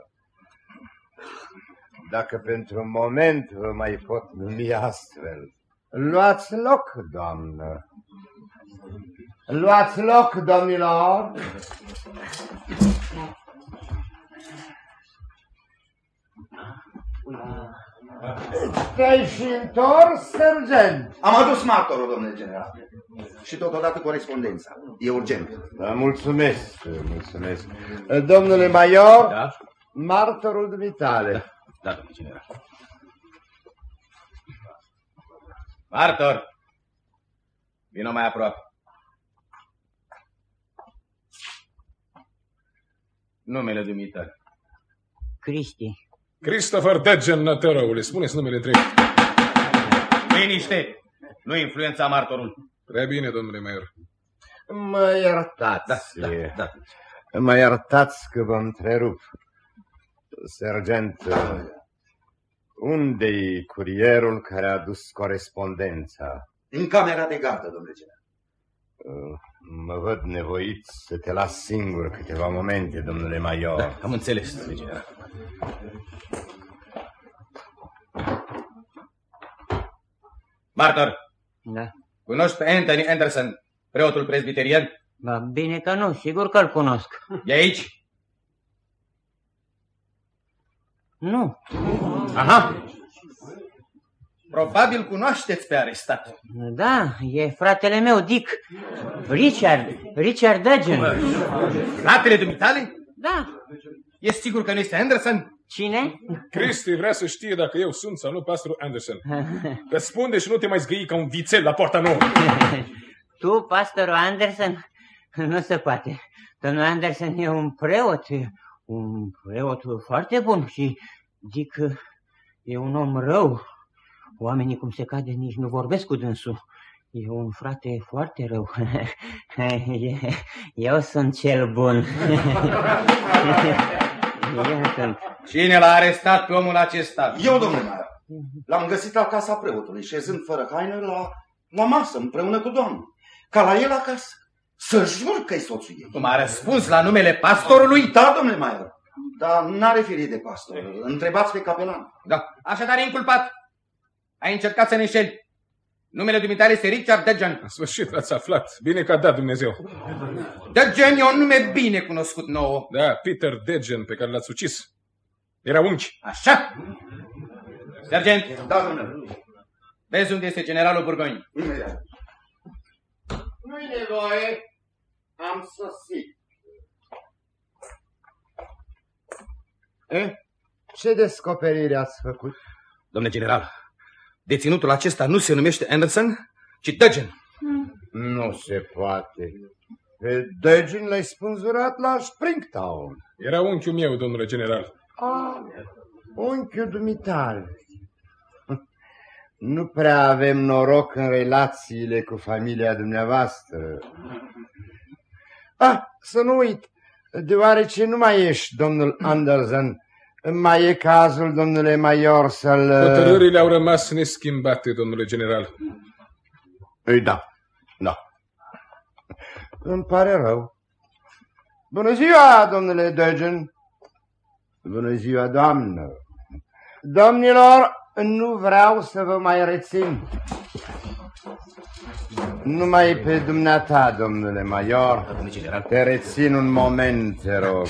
K: Dacă pentru un moment vă mai pot numi astfel. Luați loc, doamnă. Luați loc, domnilor. Te-ai și întors, sergent?
J: Am adus martorul, domnule general. Și totodată corespondența. E urgent.
K: Da, mulțumesc. Domnule major,
L: da?
K: Martorul dumitale.
L: Da, domnule general. Martor, vină mai aproape. Numele dumitale.
D: Cristi.
H: Christopher Degen, nătărăule, spuneți numele drept.
L: Liniște! Nu influența martorul.
H: Prea bine, domnule Maior.
K: Mă iertați.
L: Da.
K: Mă iertați că vă întrerup. Sergent, unde-i curierul care a dus corespondența?
J: În camera de gardă, domnule general.
K: Mă văd nevoit să te las singur câteva momente, domnule major.
L: Da, am înțeles, domnule general. Martor,
D: da.
L: Cunoști pe Anthony Anderson, preotul presbiterian?
D: Ba, bine că nu, sigur că îl cunosc.
L: E aici?
D: Nu.
L: Aha. Probabil cunoașteți pe arestat.
D: Da, e fratele meu, Dick. Richard Degen.
L: Fratele dumitale?
D: Da.
L: Ești sigur că nu este Anderson?
D: Cine?
H: Cristi vrea să știe dacă eu sunt sau nu pastorul Anderson. Răspunde și nu te mai zgâi ca un vițel la poarta nouă.
D: Tu, pastorul Anderson? Nu se poate. Domnul Anderson e un preot foarte bun și Dick e un om rău. Oamenii, cum se cade, nici nu vorbesc cu dânsul. E un frate foarte rău. Eu sunt cel bun. Eu sunt.
L: Cine l-a arestat pe omul acesta?
J: Eu, domnule Maior. L-am găsit la casa preotului, șezând fără haină la masă, împreună cu doamna. Ca la el acasă. Să jur că-i soțul ei.
L: Tu m-a răspuns la numele pastorului?
J: Da, domnule Maior. Dar n-are firii de pastor. Întrebați pe capelan.
L: Da. Așadar e inculpat. Ai încercat să ne înșeli. Numele dumitale este Richard Degen.
H: În sfârșit ați aflat. Bine că a dat Dumnezeu.
L: Degen e un nume bine cunoscut nouă.
H: Da, Peter Degen, pe care l-ați ucis. Era unchi.
L: Așa. Sergent.
J: Da, domnule.
L: Vezi unde este generalul Burgoni.
J: Imediat.
K: Nu-i nevoie. Am sosit. Ce descoperire ați făcut?
L: Domnule general, deținutul acesta nu se numește Anderson, ci Degen.
K: Nu se poate. Pe Dögin l-ai spânzurat la Springtown.
H: Era unchiul meu, domnule general.
K: Unchiul dumitale. Nu prea avem noroc în relațiile cu familia dumneavoastră. Să nu uit, deoarece nu mai ești, domnul Anderson, mai e cazul, domnule major, să-l...
H: Hotărârile au rămas neschimbate, domnule general.
K: Da. Îmi pare rău. Bună ziua, domnule Dögin. Bună ziua, doamnă. Domnilor, nu vreau să vă mai rețin. Numai pe dumneata, domnule major. Te rețin un moment, te rog.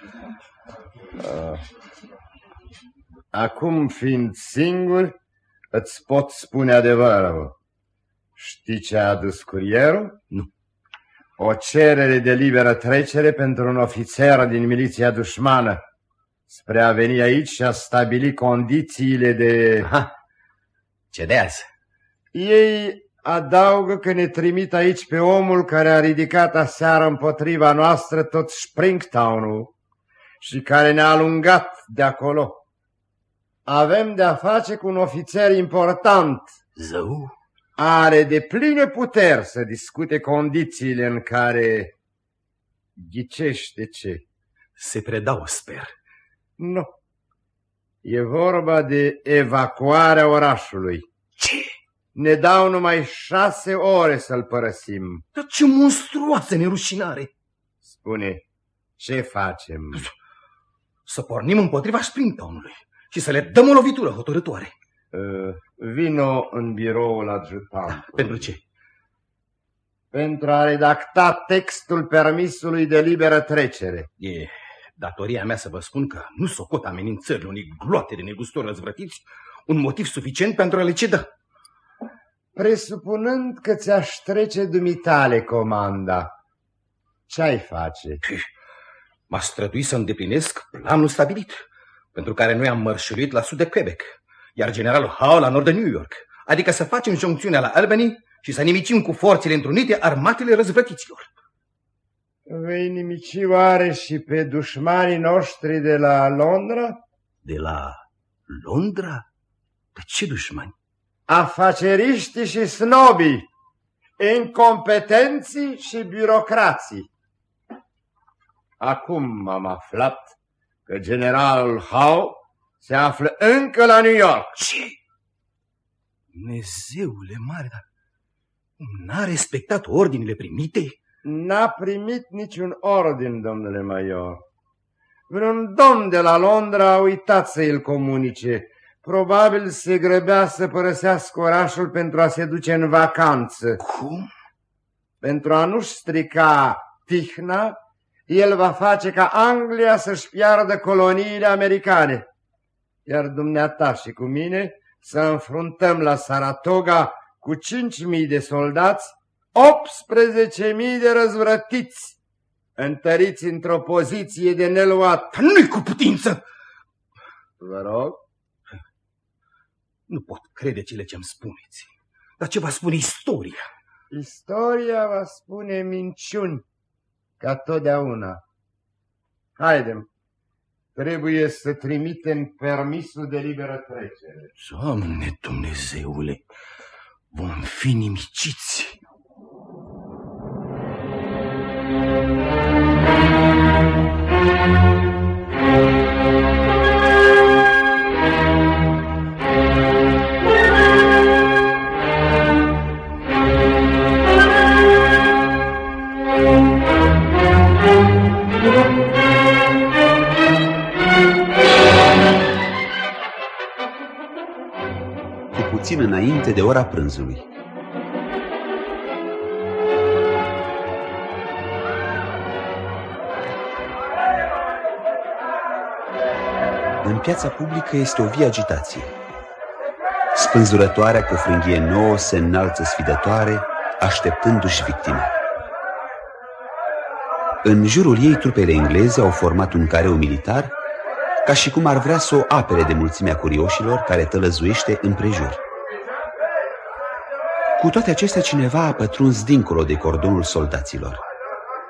K: Acum, fiind singur, îți pot spune adevărul. Știi ce a adus curierul?
L: Nu.
K: O cerere de liberă trecere pentru un ofițer din miliția dușmană spre a veni aici și a stabili condițiile de...
L: Cedează.
K: Ei adaugă că ne trimit aici pe omul care a ridicat aseară împotriva noastră tot Springtown-ul și care ne-a alungat de acolo. Avem de-a face cu un ofițer important.
L: Zău?
K: Are de pline puteri să discute condițiile în care... Ghicește ce?
L: Se predau, sper.
K: Nu. E vorba de evacuarea orașului.
L: Ce?
K: Ne dau numai 6 ore să-l părăsim.
L: Dar ce monstruoasă nerușinare!
K: Spune, ce facem?
L: Să pornim împotriva Springtown-ului și să le dăm o lovitură hotărâtoare.
K: Vino în biroul adjutant.
L: Pentru ce?
K: Pentru a redacta textul permisului de liberă trecere.
L: E datoria mea să vă spun că nu socot amenințările unei gloate de negustori răzvrătiți un motiv suficient pentru a le ceda.
K: Presupunând că ți-aș trece dumitale comanda, ce-ai face?
L: M-aș strădui să îndeplinesc planul stabilit, pentru care noi am mărșuit la sud de Quebec, iar generalul Howe la nord de New York, adică să facem joncțiunea la Albany și să nimicim cu forțele întrunite armatele răzvrătiților.
K: Vei nimici oare și pe dușmanii noștri de la Londra?
L: De la Londra? De ce dușmani?
K: Afaceriștii și snobii, incompetenții și birocrații. Acum am aflat că generalul Howe se află încă la New York.
L: Ce? Dumnezeule mare, dar n-a respectat ordinile primite?
K: N-a primit niciun ordin, domnule major. Vreun domn de la Londra a uitat să îl comunice. Probabil se grăbea să părăsească orașul pentru a se duce în vacanță.
L: Cum?
K: Pentru a nu-și strica tihna, el va face ca Anglia să-și piardă coloniile americane. Iar dumneata și cu mine să înfruntăm la Saratoga cu 5.000 de soldați, 18.000 de răzvrătiți, întăriți într-o poziție de neluat.
L: Nu-i cu putință!
K: Vă rog?
L: Nu pot crede cele ce-mi spuneți. Dar ce va spune istoria?
K: Istoria va spune minciuni, ca totdeauna. Haidem, trebuie să trimitem permisul de liberă trecere.
L: Doamne Dumnezeule, vom fi nimiciți.
A: Puțin înainte de ora prânzului. În piața publică este o vie agitație. Spânzurătoarea cu frânghie nouă se înalță sfidătoare, așteptându-și victima. În jurul ei, trupele engleze au format un careu militar, ca și cum ar vrea să o apere de mulțimea curioșilor care tălăzuiește împrejur. Cu toate acestea, cineva a pătruns dincolo de cordonul soldaților.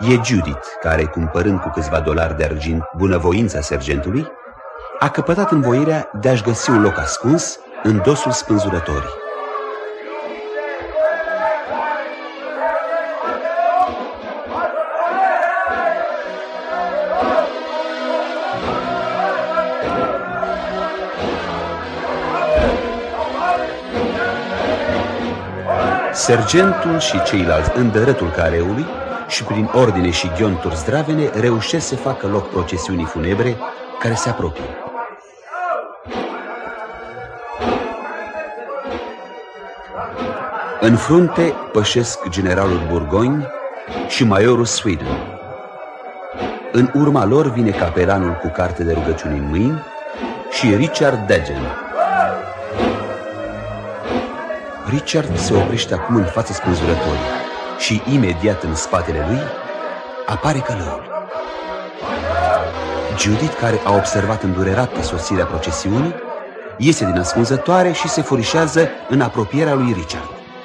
A: E Judith, care, cumpărând cu câțiva dolari de argint bunăvoința sergentului, a căpătat învoirea de a-și găsi un loc ascuns în dosul spânzurătorii. Sergentul și ceilalți în dărătul careului și prin ordine și ghionturi zdravene reușesc să facă loc procesiunii funebre care se apropie. În frunte pășesc generalul Burgoyne și majorul Sweden. În urma lor vine capelanul cu carte de rugăciuni în mâini și Richard Degen. Richard se oprește acum în fața spânzurătorii și imediat în spatele lui apare călăul. Judith, care a observat îndurerată sosirea procesiunii, iese din ascunzătoare și se furișează în apropierea lui Richard.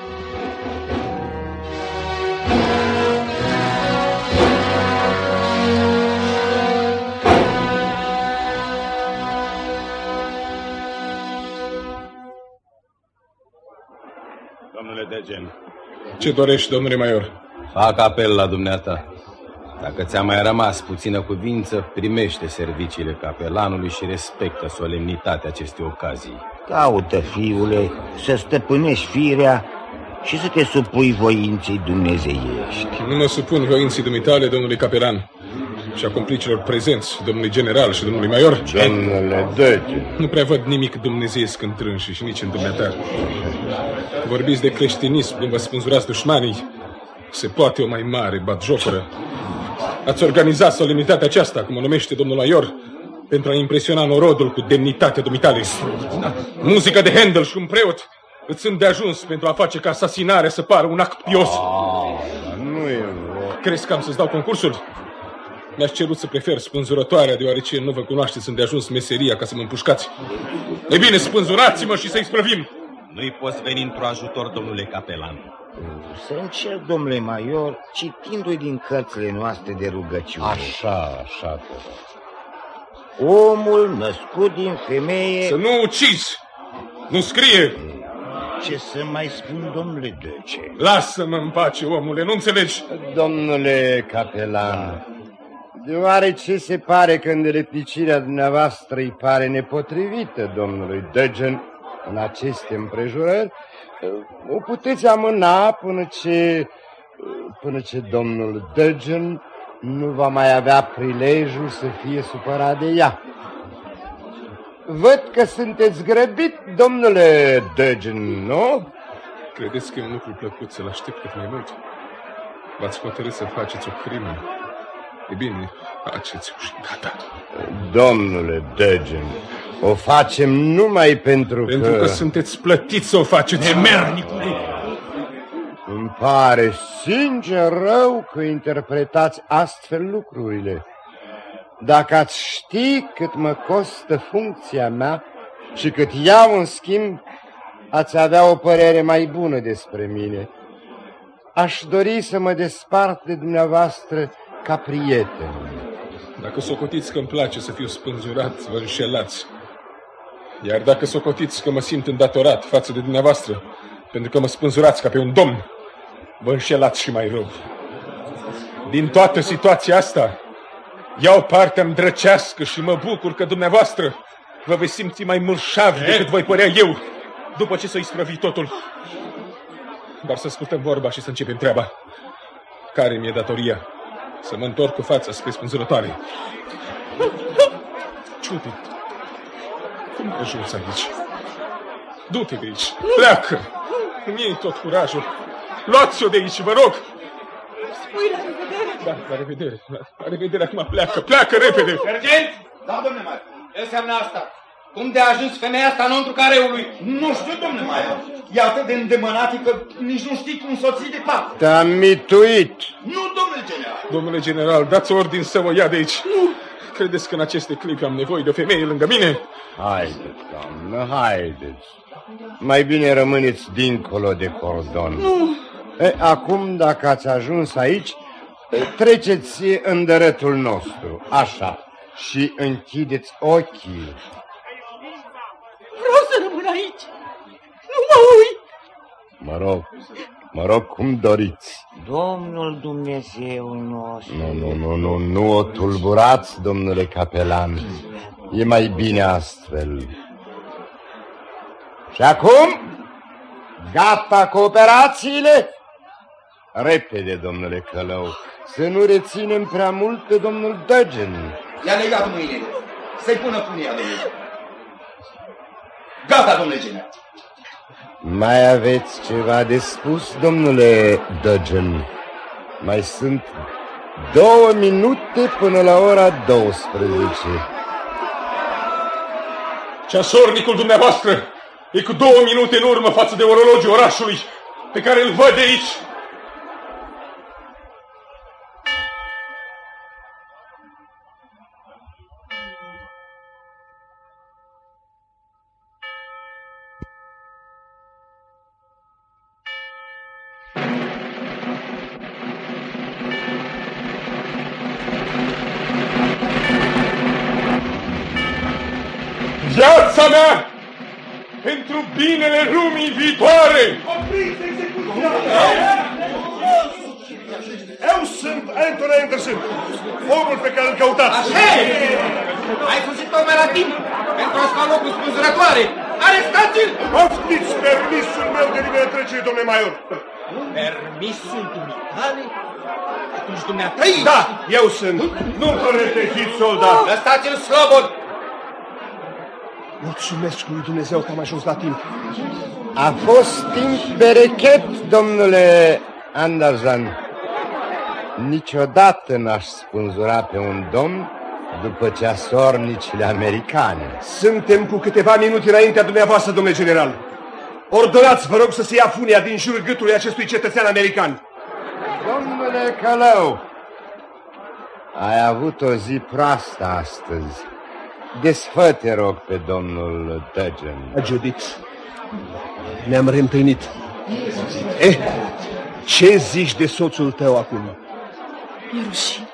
L: Domnule Degen.
H: Ce dorești, domnule major?
L: Fac apel la dumneata. Dacă ți-a mai rămas puțină cuvință, primește serviciile capelanului și respectă solemnitatea acestei ocazii.
I: Caută, fiule, să stăpânești firea și să te supui voinței dumnezeiești.
H: Nu mă supun voinții dumitale, domnului capelan, și a complicilor prezenți, domnului general și domnului major.
K: Domnule Degen.
H: Nu prea văd nimic dumnezeiesc în trânși și nici în dumneata. Vorbiți de creștinism, când vă spânzurați dușmanii. Se poate o mai mare batjocură. Ați organizat solemnitatea aceasta, cum o numește domnul major, pentru a impresiona norodul cu demnitatea dumitale. Muzica de Handel și un preot îți sunt de ajuns pentru a face ca asasinarea să pară un act pios.
K: Nu e...
H: Crezi că am să-ți dau concursul? Mi-aș cerut să prefer spânzurătoarea, deoarece nu vă cunoașteți îndeajuns meseria ca să mă împușcați. Ei bine, spânzurați-mă și să-i sprăvim.
L: Nu-i poți veni într-o ajutor, domnule capelan.
I: Să încerc, domnule major, citindu-i din cărțile noastre de rugăciune.
K: Așa.
I: Omul născut din femeie...
H: Să nu ucizi! Nu scrie!
I: Ce să mai spun, domnule Degen?
H: Lasă-mă în pace, omule, nu înțelegi?
K: Domnule capelan, deoarece se pare că îndeletnicirea dumneavoastră îi pare nepotrivită domnului Degen în aceste împrejurări, o puteți amâna până ce domnul Degen nu va mai avea prilejul să fie supărat de ea. Văd că sunteți grăbit, domnule Degen, nu?
H: Credeți că e un lucru plăcut să-l aștept cât mai mult? V-ați hotărât să faceți o crimă. E bine, faceți-o și gata.
K: Domnule Degen, o facem numai pentru
H: că sunteți plătiți să o faceți.
L: Nemernicule!
K: Îmi pare sincer rău că interpretați astfel lucrurile. Dacă ați ști cât mă costă funcția mea și cât iau în schimb, ați avea o părere mai bună despre mine. Aș dori să mă despart de dumneavoastră ca prieten.
H: Dacă socotiți că îmi place să fiu spânzurat, vă înșelați. Iar dacă socotiți că mă simt îndatorat față de dumneavoastră, pentru că mă spânzurați ca pe un domn, vă înșelați și mai rău. Din toată situația asta, iau partea îndrăcească și mă bucur că dumneavoastră vă veți simți mai mârșavi decât voi părea eu, după ce să-i sprăvi totul. Dar să scurtăm vorba și să începem treaba. Care mi-e datoria? Să mă întorc cu fața spre spânzurătoare. Judith, cum ai ajuns aici? Du-te de aici, pleacă! Îmi iei tot curajul. Luați-o de aici, vă rog!
F: Spui la revedere!
H: Da, la revedere. La revedere, acum pleacă repede!
L: Sergent! Da, domnule Maior. Ce înseamnă asta? Cum de a ajuns femeia asta înăuntru careului?
J: Nu știu, domnule Maior. E atât de îndemânatică, nici nu știi cum soții de pat.
K: Te-am mituit.
J: Nu, domnule general.
H: Domnule general, dați ordin să mă ia de aici. Nu. Credeți că în aceste clipe am nevoie de o femeie lângă mine?
K: Haideți, doamnă, haideți. Mai bine rămâneți dincolo de cordon.
F: Nu.
K: Acum, dacă ați ajuns aici, Treceți în dărătul nostru, așa, și închideți ochii.
F: Vreau să rămân aici. Nu mă uit.
K: Mă rog, cum doriți.
I: Domnul Dumnezeu nostru.
K: Nu o tulburați, domnule capelan. E mai bine astfel. Și acum, gata cu operațiile? Repede, domnule Călău, să nu reținem prea mult pe domnul Dăgen.
A: I-a legat mâinile. Să-i pună punia, domnule. Gata, domnule general.
K: Mai aveți ceva de spus, domnule Dăgen? Mai sunt 2 minute până la ora 12.
H: Ceasornicul dumneavoastră e cu 2 minute în urmă față de orologiul orașului, pe care îl văd de aici. Viața mea pentru binele lumii viitoare!
E: Opriți execuția! Eu sunt Anthony Anderson, omul pe care îl căutați.
L: Așa e! Ai fugit tocmai la timp pentru a-ți lua locul spânzurătoare! Arestați-l!
E: Poftiți permisul meu de liberă trecere, domnule Maior.
L: Permisul dumitale? Atunci dumneatăi?
E: Da, eu sunt. Nu vă reteziți, soldat.
L: Lăsați-l slobod!
E: Mulțumesc lui Dumnezeu că am ajuns la timp.
K: A fost timp berechet, domnule Anderson. Niciodată n-aș spânzura pe un domn după ceasornicile americane.
E: Suntem cu câteva minute înaintea dumneavoastră, domnule general. Ordonați, vă rog, să se ia funia din jurul gâtului acestui cetățean american.
K: Domnule Călău, ai avut o zi proastă astăzi. Desfă, te rog, pe domnul Dăgen.
E: Judith, ne-am reîntâlnit. Ce zici de soțul tău acum?
C: E rușine.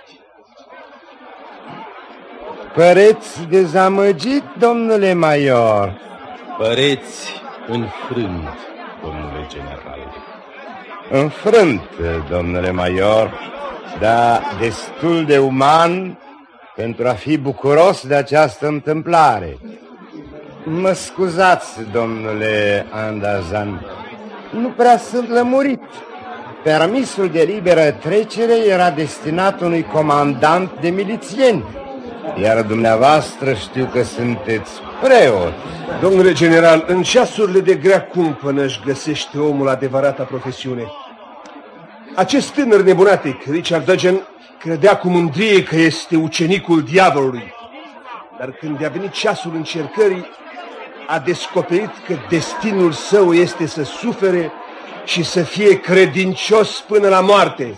K: Păreți dezamăgit, domnule Maior?
L: Păreți înfrânt, domnule general.
K: Înfrânt, domnule Maior, dar destul de uman pentru a fi bucuros de această întâmplare. Mă scuzați, domnule Anderson, nu prea sunt lămurit. Permisul de liberă trecere era destinat unui comandant de milițieni, iar dumneavoastră știu că sunteți preot.
E: Domnule general, în ceasurile de grea cumpănă își găsește omul adevărata profesiune. Acest tânăr nebunatic, Richard Dăgen, credea cu mândrie că este ucenicul diavolului, dar când i-a venit ceasul încercării, a descoperit că destinul său este să sufere și să fie credincios până la moarte.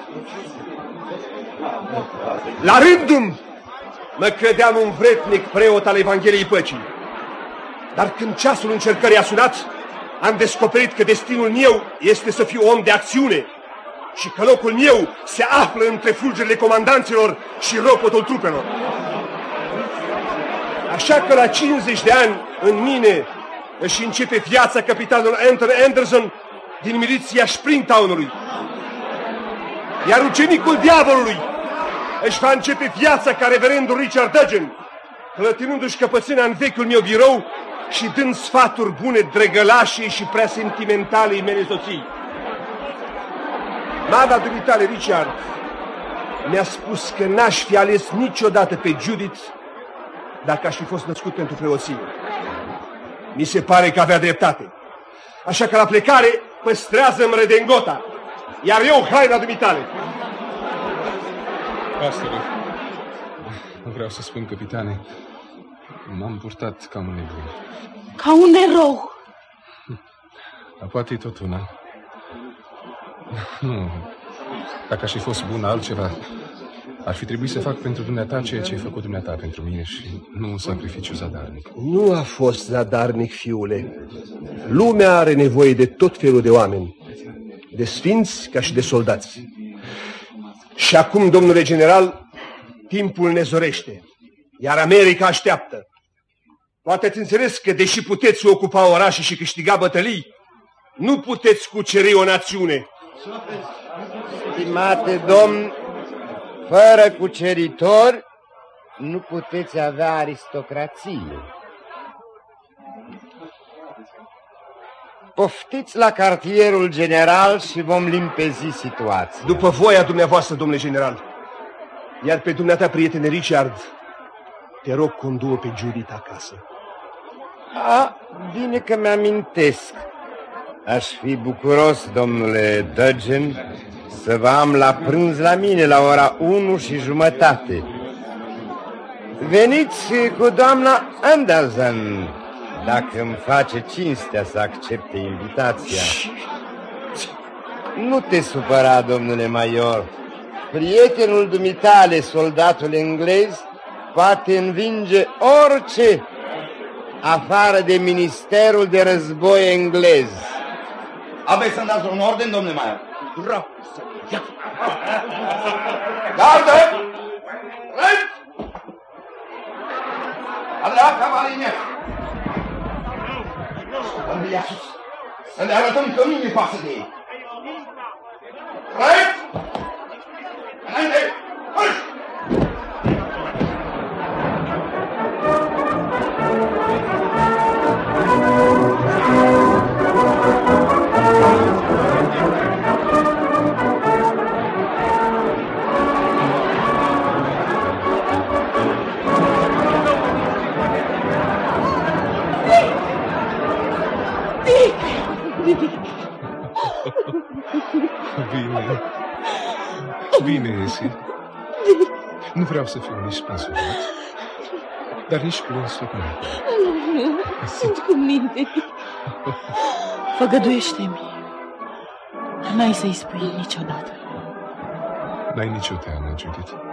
E: La rândul mă credeam un vretnic preot al Evangheliei Păcii, dar când ceasul încercării a sunat, am descoperit că destinul meu este să fiu om de acțiune și că locul meu se află între fulgerile comandanților și ropotul trupelor. Așa că la 50 de ani în mine își începe viața capitanul Anthony Anderson din miliția Springtown-ului. Iar ucenicul diavolului își va începe viața ca reverendul Richard Dăgen, clătinându-și căpățâna în vechiul meu birou și dând sfaturi bune dregălașii și prea sentimentalei mele soții. Mama dumitale, Richard, mi-a spus că n-aș fi ales niciodată pe Judith dacă aș fi fost născut pentru preoție. Mi se pare că avea dreptate. Așa că la plecare păstrează-mi redengota, iar eu haina dumitale.
H: Pastore, vreau să spun, capitane, m-am purtat ca un nebun.
C: Ca un erou.
H: Dar poate e tot una. Nu, dacă aș fi fost bun altceva, ar fi trebuit să fac pentru dumneata ceea ce ai făcut dumneata pentru mine și nu un sacrificiu zadarnic.
E: Nu a fost zadarnic, fiule. Lumea are nevoie de tot felul de oameni, de sfinți ca și de soldați. Și acum, domnule general, timpul ne zorește, iar America așteaptă. Poate ați înțeles că, deși puteți ocupa orașe și câștiga bătălii, nu puteți cuceri o națiune.
K: Stimate domn, fără cuceritori nu puteți avea aristocrație. Poftiți la cartierul general și vom limpezi situația.
E: După voia dumneavoastră, domnule general. Iar pe dumneata, prietene Richard, te rog, conduă pe Judith acasă.
K: Bine că mi-amintesc. Aș fi bucuros, domnule Dudgeon, să vă am la prânz la mine la ora 1:30. Veniți cu doamna Anderson, dacă îmi face cinstea să accepte invitația. Nu te supăra, domnule major. Prietenul dumitale, soldatul englez, poate învinge orice, afară de Ministerul de Război englez.
J: Aveți să-mi dați un orden, domnule major?
E: Vreau să ia.
J: Gardă! Rând! Alea, cavaline! Să-mi ia sus! Să le arătăm că nu ne pasă de ei! Rând! Înainte! Hârș!
H: Bine. Bine, Esi. Nu vreau să fiu nici spânzurat, dar nici plâns tot mai.
C: Nu, sunt cu minte. Făgăduiește-mi. N-ai să-i spui niciodată.
H: N-ai nicio teamă, Judith.